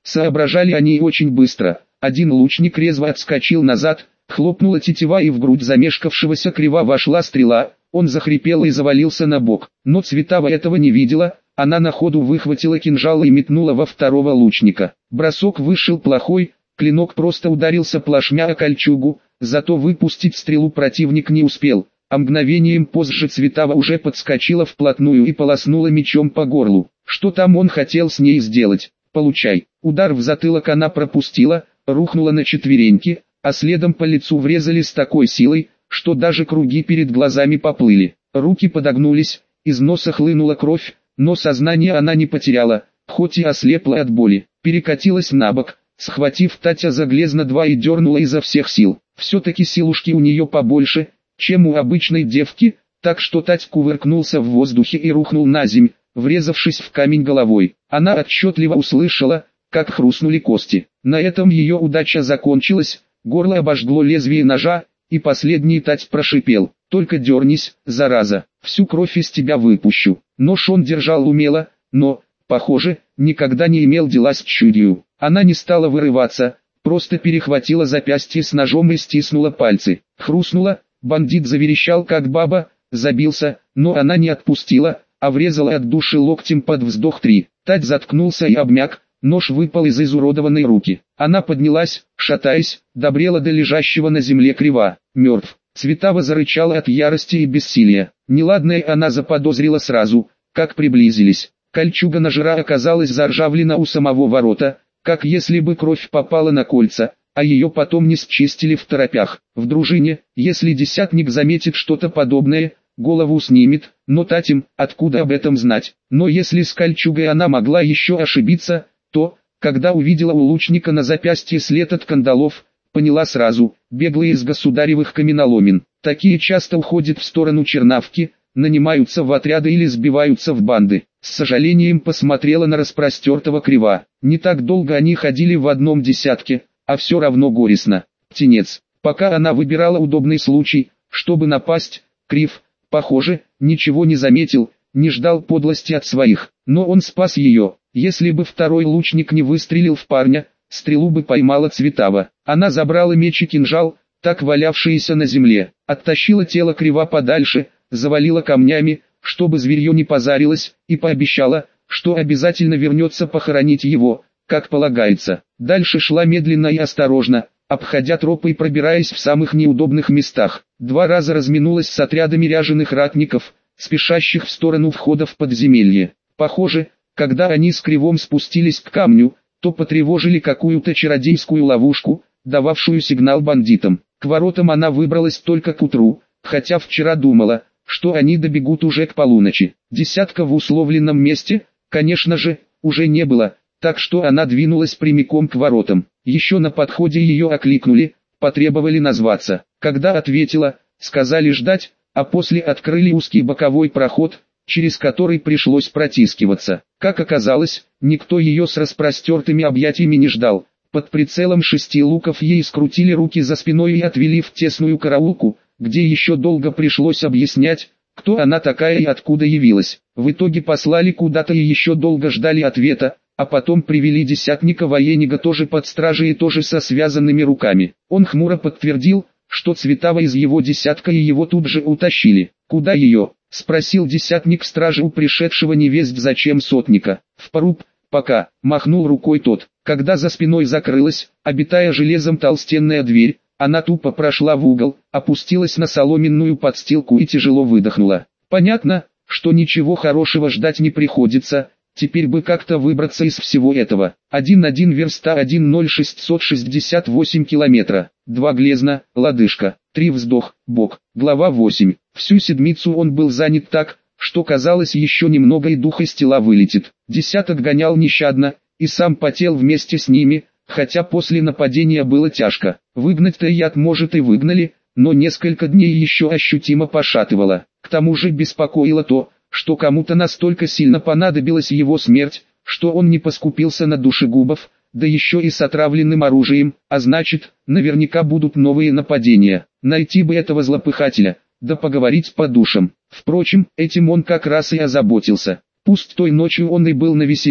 Соображали они очень быстро. Один лучник резво отскочил назад, хлопнула тетива и в грудь замешкавшегося крива вошла стрела, он захрипел и завалился на бок. Но Цветава этого не видела, она на ходу выхватила кинжал и метнула во второго лучника. Бросок вышел плохой, клинок просто ударился плашмя о кольчугу, зато выпустить стрелу противник не успел, а мгновением позже Цветава уже подскочила вплотную и полоснула мечом по горлу. Что там он хотел с ней сделать? Получай. Удар в затылок она пропустила, рухнула на четвереньки, а следом по лицу врезали с такой силой, что даже круги перед глазами поплыли. Руки подогнулись, из носа хлынула кровь, но сознание она не потеряла, хоть и ослепла от боли. Перекатилась на бок, схватив Татя за глезно два и дернула изо всех сил. Все-таки силушки у нее побольше, чем у обычной девки, так что Тать кувыркнулся в воздухе и рухнул на земь, врезавшись в камень головой. Она отчетливо услышала, как хрустнули кости. На этом ее удача закончилась, горло обожгло лезвие ножа, и последний Тать прошипел: «Только дернись, зараза, всю кровь из тебя выпущу». Нож он держал умело, но, похоже, никогда не имел дела с чудью. Она не стала вырываться, просто перехватила запястье с ножом и стиснула пальцы. Хрустнула, бандит заверещал как баба, забился, но она не отпустила, а врезала от души локтем под вздох три. Тать заткнулся и обмяк, нож выпал из изуродованной руки. Она поднялась, шатаясь, добрела до лежащего на земле крива. Мертв. Цветава зарычала от ярости и бессилия. Неладное она заподозрила сразу, как приблизились. Кольчуга ножера оказалась заржавлена у самого ворота, как если бы кровь попала на кольца, а ее потом не счистили в торопях. В дружине, если десятник заметит что-то подобное, голову снимет, но Татим, откуда об этом знать? Но если с кольчугой она могла еще ошибиться, то, когда увидела у лучника на запястье след от кандалов, поняла сразу: беглые из государевых каменоломен. Такие часто уходят в сторону Чернавки, нанимаются в отряды или сбиваются в банды. С сожалением посмотрела на распростертого крива. Не так долго они ходили в одном десятке, а все равно горестно. Птенец. Пока она выбирала удобный случай, чтобы напасть, крив, похоже, ничего не заметил, не ждал подлости от своих. Но он спас ее. Если бы второй лучник не выстрелил в парня, стрелу бы поймала Цветава. Она забрала меч и кинжал, так валявшиеся на земле, оттащила тело крива подальше, завалила камнями, чтобы зверье не позарилось, и пообещала, что обязательно вернется похоронить его, как полагается. Дальше шла медленно и осторожно, обходя тропы и пробираясь в самых неудобных местах. Два раза разминулась с отрядами ряженых ратников, спешащих в сторону входа в подземелье. Похоже, когда они с Кривом спустились к камню, то потревожили какую-то чародейскую ловушку, дававшую сигнал бандитам. К воротам она выбралась только к утру, хотя вчера думала, что они добегут уже к полуночи. Десятка в условленном месте, конечно же, уже не было, так что она двинулась прямиком к воротам. Еще на подходе ее окликнули, потребовали назваться. Когда ответила, сказали ждать, а после открыли узкий боковой проход, через который пришлось протискиваться. Как оказалось, никто ее с распростертыми объятиями не ждал. Под прицелом шести луков ей скрутили руки за спиной и отвели в тесную караулку, где еще долго пришлось объяснять, кто она такая и откуда явилась. В итоге послали куда-то и еще долго ждали ответа, а потом привели десятника военника тоже под стражей и тоже со связанными руками. Он хмуро подтвердил, что Цветава из его десятка и его тут же утащили. «Куда ее?» — спросил десятник стражи у пришедшего невесть зачем сотника. «В поруб, пока», — махнул рукой тот. Когда за спиной закрылась, обитая железом толстенная дверь, она тупо прошла в угол, опустилась на соломенную подстилку и тяжело выдохнула. Понятно, что ничего хорошего ждать не приходится, теперь бы как-то выбраться из всего этого. один-один верста один-ноль шестьсот шестьдесят восемь километра, два глезна, лодыжка, три вздох, бок. Глава восемь. Всю седмицу он был занят так, что казалось еще немного и дух из тела вылетит. Десяток гонял нещадно, и сам потел вместе с ними, хотя после нападения было тяжко. Выгнать-то яд может и выгнали, но несколько дней еще ощутимо пошатывало. К тому же беспокоило то, что кому-то настолько сильно понадобилась его смерть, что он не поскупился на душегубов, да еще и с отравленным оружием, а значит, наверняка будут новые нападения. Найти бы этого злопыхателя, да поговорить по душам. Впрочем, этим он как раз и озаботился. Пусть той ночью он и был навеселе,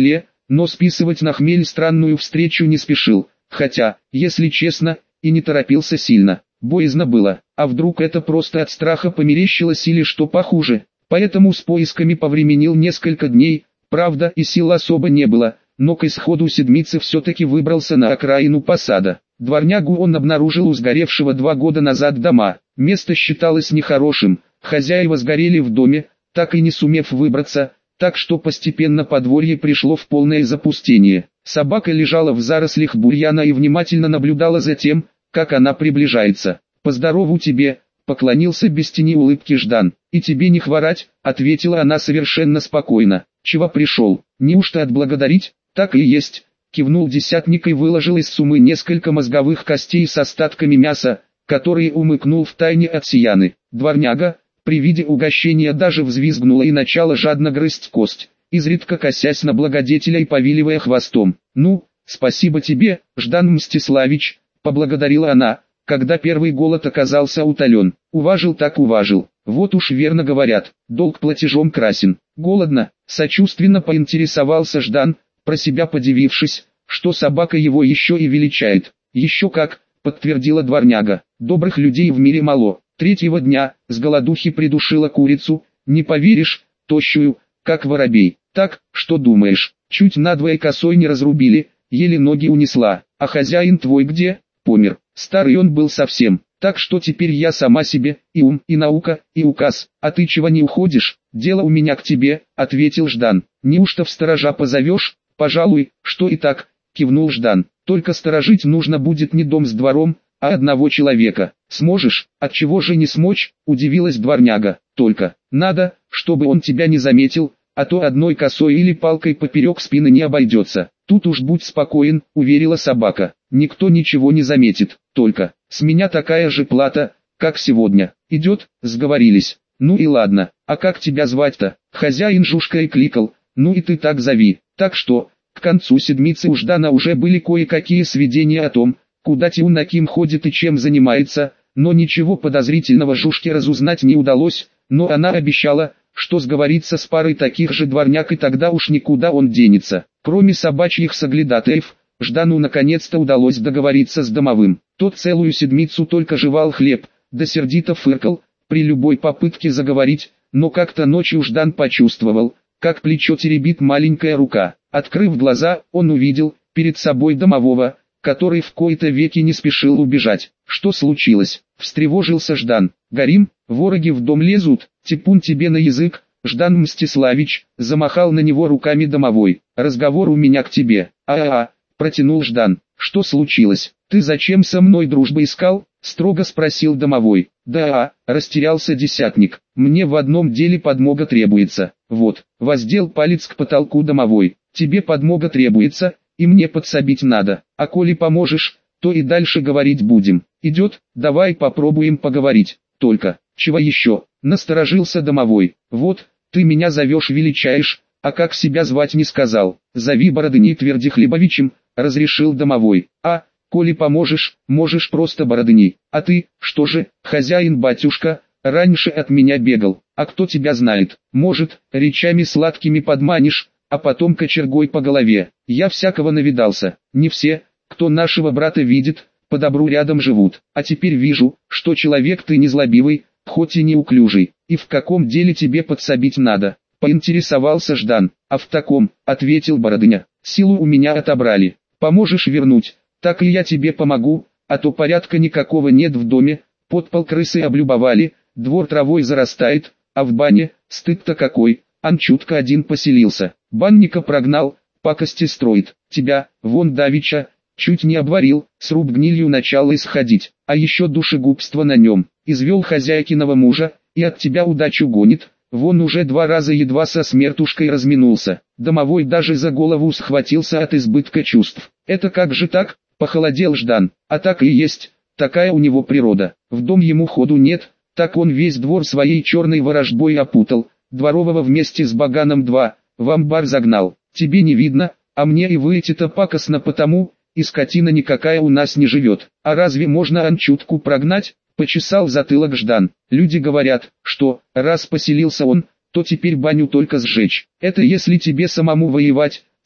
но списывать на хмель странную встречу не спешил, хотя, если честно, и не торопился сильно. Боязно было, а вдруг это просто от страха померещилось или что похуже. Поэтому с поисками повременил несколько дней, правда и сил особо не было, но к исходу седмицы все-таки выбрался на окраину посада. Дворнягу он обнаружил у сгоревшего два года назад дома. Место считалось нехорошим, хозяева сгорели в доме, так и не сумев выбраться, так что постепенно подворье пришло в полное запустение. Собака лежала в зарослях бурьяна и внимательно наблюдала за тем, как она приближается. «Поздорову тебе», — поклонился без тени улыбки Ждан. «И тебе не хворать», — ответила она совершенно спокойно. «Чего пришел? Неужто отблагодарить?» «Так и есть», — кивнул десятник и выложил из суммы несколько мозговых костей с остатками мяса, которые умыкнул втайне от Сияны. Дворняга, при виде угощения даже взвизгнула и начала жадно грызть кость, изредка косясь на благодетеля и повиливая хвостом. «Ну, спасибо тебе, Ждан Мстиславич», — поблагодарила она, когда первый голод оказался утолен. «Уважил так уважил. Вот уж верно говорят, долг платежом красен». «Голодно?» — сочувственно поинтересовался Ждан, про себя подивившись, что собака его еще и величает. «Еще как», — подтвердила дворняга, — «добрых людей в мире мало». Третьего дня, с голодухи придушила курицу, не поверишь, тощую, как воробей. Так, что думаешь, чуть надвое косой не разрубили, еле ноги унесла. А хозяин твой где? Помер. Старый он был совсем. Так что теперь я сама себе, и ум, и наука, и указ. А ты чего не уходишь? Дело у меня к тебе, ответил Ждан. Неужто в сторожа позовешь? Пожалуй, что и так, кивнул Ждан. Только сторожить нужно будет не дом с двором, а одного человека. Сможешь? Отчего же не смочь? Удивилась дворняга. Только, надо, чтобы он тебя не заметил, а то одной косой или палкой поперек спины не обойдется. Тут уж будь спокоен, уверила собака. Никто ничего не заметит, только, с меня такая же плата, как сегодня. Идет? Сговорились. Ну и ладно, а как тебя звать-то? Хозяин жушкой кликал, ну и ты так зови. Так что, к концу седмицы у Ждана уже были кое-какие сведения о том, куда Тиунаким ходит и чем занимается, но ничего подозрительного Жушке разузнать не удалось, но она обещала, что сговорится с парой таких же дворняк и тогда уж никуда он денется. Кроме собачьих соглядатаев, Ждану наконец-то удалось договориться с домовым. Тот целую седмицу только жевал хлеб, да сердито фыркал, при любой попытке заговорить, но как-то ночью Ждан почувствовал, как плечо теребит маленькая рука. Открыв глаза, он увидел перед собой домового, который в кои-то веки не спешил убежать. «Что случилось?» — встревожился Ждан. «Горим, вороги в дом лезут, типун тебе на язык!» Ждан Мстиславич замахал на него руками домовой. «Разговор у меня к тебе». «А-а-а», — протянул Ждан. «Что случилось? Ты зачем со мной дружбы искал?» — строго спросил домовой. «Да-а», — растерялся десятник. «Мне в одном деле подмога требуется». «Вот», — воздел палец к потолку домовой. «Тебе подмога требуется, и мне подсобить надо. А коли поможешь, то и дальше говорить будем. Идет? Давай попробуем поговорить. Только, чего еще?» Насторожился домовой. «Вот, ты меня зовешь величаешь, а как себя звать не сказал. Зови Бородыней Твердихлебовичем», разрешил домовой. «А, коли поможешь, можешь просто Бородыней. А ты, что же, хозяин-батюшка, раньше от меня бегал. А кто тебя знает? Может, речами сладкими подманишь, а потом кочергой по голове. Я всякого навидался. Не все, кто нашего брата видит, по добру рядом живут. А теперь вижу, что человек ты незлобивый, хоть и неуклюжий. И в каком деле тебе подсобить надо?» Поинтересовался Ждан. «А в таком», — ответил Бородыня, — «силу у меня отобрали. Поможешь вернуть, так и я тебе помогу, а то порядка никакого нет в доме, подпол крысы облюбовали, двор травой зарастает, а в бане, стыд-то какой, Анчутка один поселился. Банника прогнал, пакости строит. Тебя, вон давеча, чуть не обварил, сруб гнилью начало исходить, а еще душегубство на нем. Извел хозяйкиного мужа, и от тебя удачу гонит, вон уже два раза едва со смертушкой разминулся». Домовой даже за голову схватился от избытка чувств. «Это как же так?» — похолодел Ждан. «А так и есть, такая у него природа. В дом ему ходу нет, так он весь двор своей черной ворожбой опутал, дворового вместе с Баганом два, в амбар загнал. Тебе не видно, а мне и выйти-то пакостно потому, и скотина никакая у нас не живет. А разве можно Анчутку прогнать?» — почесал затылок Ждан. «Люди говорят, что, раз поселился он, то теперь баню только сжечь. Это если тебе самому воевать», —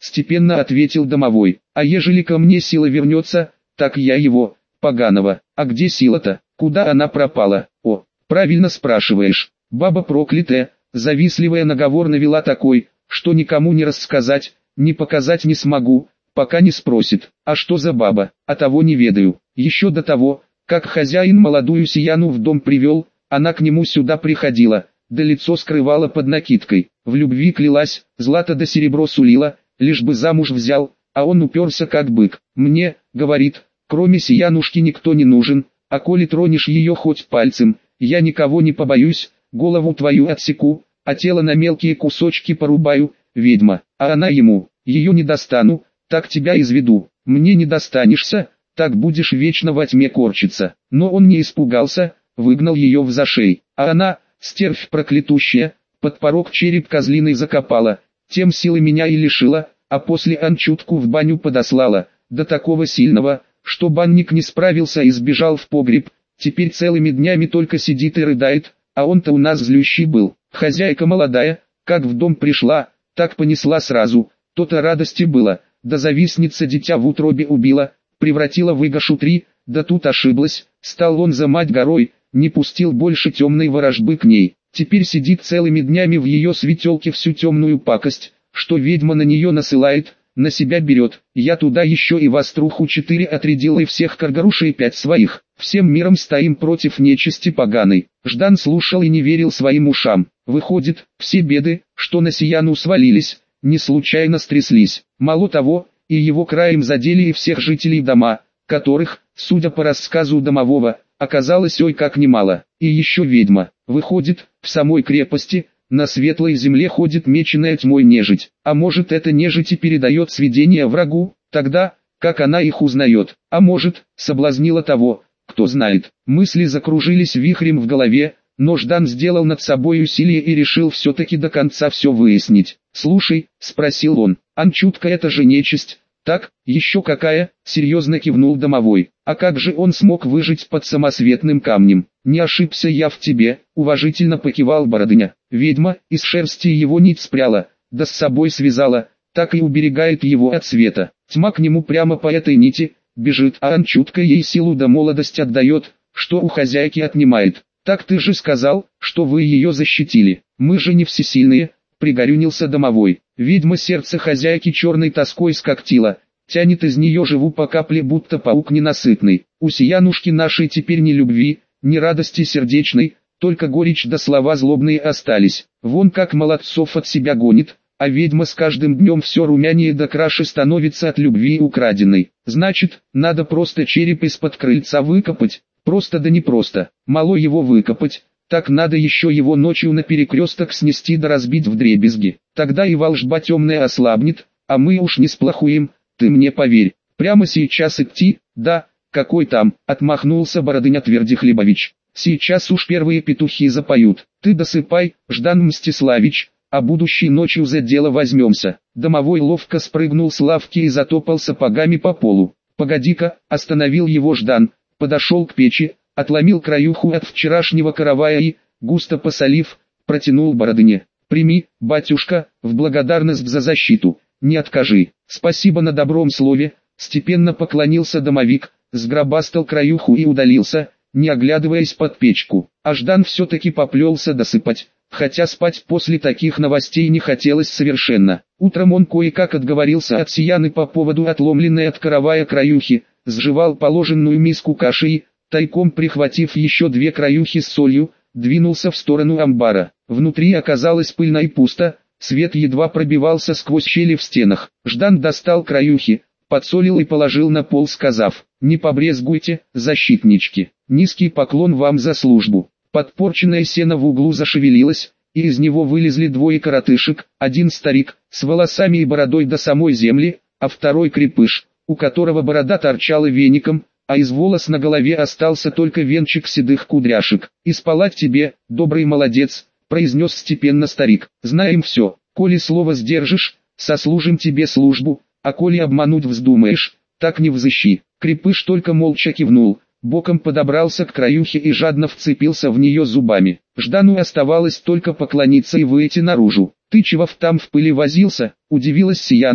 степенно ответил домовой. А ежели ко мне сила вернется, так я его, поганого. А где сила-то? Куда она пропала? О, правильно спрашиваешь. Баба проклятая, завистливая наговор навела такой, что никому не рассказать, не показать не смогу, пока не спросит. А что за баба? А того не ведаю. Еще до того, как хозяин молодую Сияну в дом привел, она к нему сюда приходила, да лицо скрывала под накидкой. В любви клялась, злато да серебро сулила, лишь бы замуж взял, а он уперся как бык. Мне, говорит, кроме Сиянушки никто не нужен, а коли тронешь ее хоть пальцем, я никого не побоюсь, голову твою отсеку, а тело на мелкие кусочки порубаю, ведьма. А она ему, ее не достану, так тебя изведу. Мне не достанешься, так будешь вечно во тьме корчиться. Но он не испугался, выгнал ее в зашей. А она, стервь проклятущая, под порог череп козлиный закопала, тем силы меня и лишила, а после Анчутку в баню подослала, до такого сильного, что банник не справился и сбежал в погреб, теперь целыми днями только сидит и рыдает, а он-то у нас злющий был. Хозяйка молодая, как в дом пришла, так понесла сразу, то-то радости было, да завистница дитя в утробе убила, превратила в Игашу три, да тут ошиблась, стал он за мать горой, не пустил больше темной ворожбы к ней. Теперь сидит целыми днями в ее светелке всю темную пакость, что ведьма на нее насылает, на себя берет. Я туда еще и Воструху четыре отрядил и всех Каргарушей пять своих. Всем миром стоим против нечисти поганой. Ждан слушал и не верил своим ушам. Выходит, все беды, что на Сияну свалились, не случайно стряслись. Мало того, и его краем задели и всех жителей дома, которых, судя по рассказу домового, оказалось ой как немало. И еще ведьма. Выходит, в самой крепости, на светлой земле ходит меченая тьмой нежить. А может эта нежить и передает сведения врагу, тогда, как она их узнает. А может, соблазнила того, кто знает. Мысли закружились вихрем в голове, но Ждан сделал над собой усилие и решил все-таки до конца все выяснить. «Слушай», — спросил он, — «Анчутка это же нечисть?» «Так, еще какая?» — серьезно кивнул домовой. «А как же он смог выжить под самосветным камнем?» «Не ошибся я в тебе», — уважительно покивал Бородыня. «Ведьма из шерсти его нить спряла, да с собой связала, так и уберегает его от света. Тьма к нему прямо по этой нити бежит, а Анчутка ей силу да молодость отдает, что у хозяйки отнимает. Так ты же сказал, что вы ее защитили. Мы же не всесильные», — пригорюнился домовой. Ведьма сердце хозяйки черной тоской скоктила, тянет из нее живу по капле, будто паук ненасытный. У Сиянушки нашей теперь ни любви, ни радости сердечной, только горечь да слова злобные остались. Вон как молодцов от себя гонит, а ведьма с каждым днем все румянее да краше становится от любви украденной. Значит, надо просто череп из-под крыльца выкопать, просто да не просто, мало его выкопать. Так надо еще его ночью на перекресток снести да разбить вдребезги. Тогда и волшба темная ослабнет, а мы уж не сплохуем, ты мне поверь. Прямо сейчас идти? Да, какой там, отмахнулся Бородыня Твердихлебович. Сейчас уж первые петухи запоют. Ты досыпай, Ждан Мстиславич, а будущей ночью за дело возьмемся. Домовой ловко спрыгнул с лавки и затопал сапогами по полу. Погоди-ка, остановил его Ждан, подошел к печи, отломил краюху от вчерашнего каравая и, густо посолив, протянул Бородыне. «Прими, батюшка, в благодарность за защиту, не откажи». «Спасибо на добром слове», — степенно поклонился домовик, сгробастал краюху и удалился, не оглядываясь под печку. А Ждан все-таки поплелся досыпать, хотя спать после таких новостей не хотелось совершенно. Утром он кое-как отговорился от Сияны по поводу отломленной от каравая краюхи, сживал положенную миску каши и, тайком прихватив еще две краюхи с солью, двинулся в сторону амбара. Внутри оказалось пыльно и пусто, свет едва пробивался сквозь щели в стенах. Ждан достал краюхи, подсолил и положил на пол, сказав: «Не побрезгуйте, защитнички, низкий поклон вам за службу». Подпорченное сено в углу зашевелилось, и из него вылезли двое коротышек, один старик, с волосами и бородой до самой земли, а второй крепыш, у которого борода торчала веником, а из волос на голове остался только венчик седых кудряшек. «И спалать тебе, добрый молодец», — произнес степенно старик. «Знаем все, коли слово сдержишь, сослужим тебе службу, а коли обмануть вздумаешь, так не взыщи». Крепыш только молча кивнул, боком подобрался к краюхе и жадно вцепился в нее зубами. Ждану оставалось только поклониться и выйти наружу. «Ты чего там в пыли возился?» — удивилась Сияна,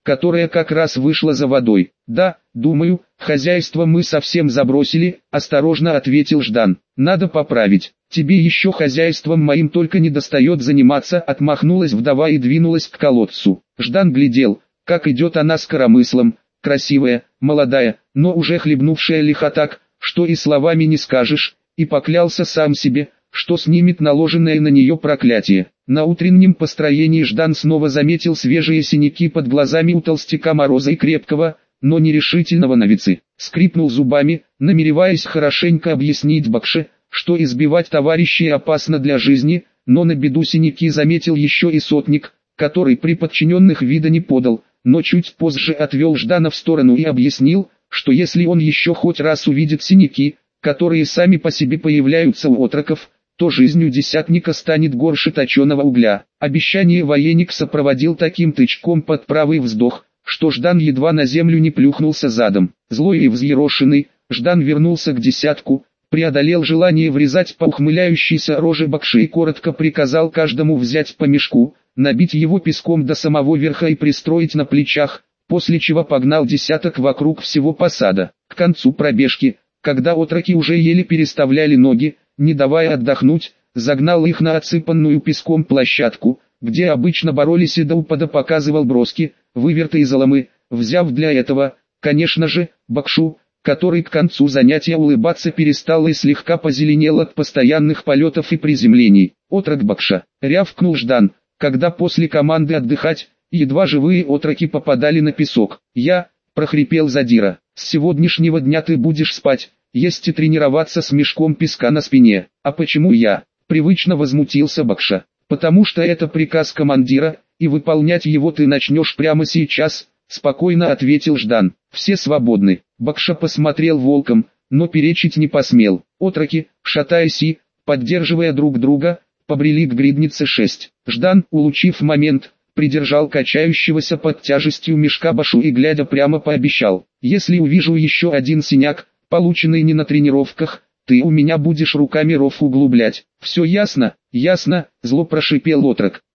которая как раз вышла за водой. «Да, думаю, хозяйство мы совсем забросили», – осторожно ответил Ждан. «Надо поправить. Тебе еще хозяйством моим только не достает заниматься», – отмахнулась вдова и двинулась к колодцу. Ждан глядел, как идет она с коромыслом, красивая, молодая, но уже хлебнувшая лихо так, что и словами не скажешь, и поклялся сам себе, что снимет наложенное на нее проклятие. На утреннем построении Ждан снова заметил свежие синяки под глазами у толстяка Мороза и крепкого, но нерешительного новицы. Скрипнул зубами, намереваясь хорошенько объяснить Бакше, что избивать товарищей опасно для жизни, но на беду синяки заметил еще и сотник, который при подчиненных вида не подал, но чуть позже отвел Ждана в сторону и объяснил, что если он еще хоть раз увидит синяки, которые сами по себе появляются у отроков, то жизнь у десятника станет горше точеного угля. Обещание военник сопроводил таким тычком под правый вздох, что Ждан едва на землю не плюхнулся задом. Злой и взъерошенный, Ждан вернулся к десятку, преодолел желание врезать по ухмыляющейся роже Бакши и коротко приказал каждому взять по мешку, набить его песком до самого верха и пристроить на плечах, после чего погнал десяток вокруг всего посада. К концу пробежки, когда отроки уже еле переставляли ноги, не давая отдохнуть, загнал их на отсыпанную песком площадку, где обычно боролись, и до упада показывал броски, выверты и заломы, взяв для этого, конечно же, Бакшу, который к концу занятия улыбаться перестал и слегка позеленел от постоянных полетов и приземлений. «Отрок Бакша!» — рявкнул Ждан, когда после команды отдыхать, едва живые отроки попадали на песок. «Я», — прохрипел Задира, — «с сегодняшнего дня ты будешь спать, есть и тренироваться с мешком песка на спине». «А почему я?» — привычно возмутился Бакша. «Потому что это приказ командира, и выполнять его ты начнешь прямо сейчас», — спокойно ответил Ждан. «Все свободны». Бакша посмотрел волком, но перечить не посмел. Отроки, шатаясь и, поддерживая друг друга, побрели к гриднице шесть. Ждан, улучив момент, придержал качающегося под тяжестью мешка Башу и глядя прямо пообещал: «Если увижу еще один синяк, полученный не на тренировках, ты у меня будешь руками ров углублять». «Все ясно?» «Ясно», — зло прошипел отрок.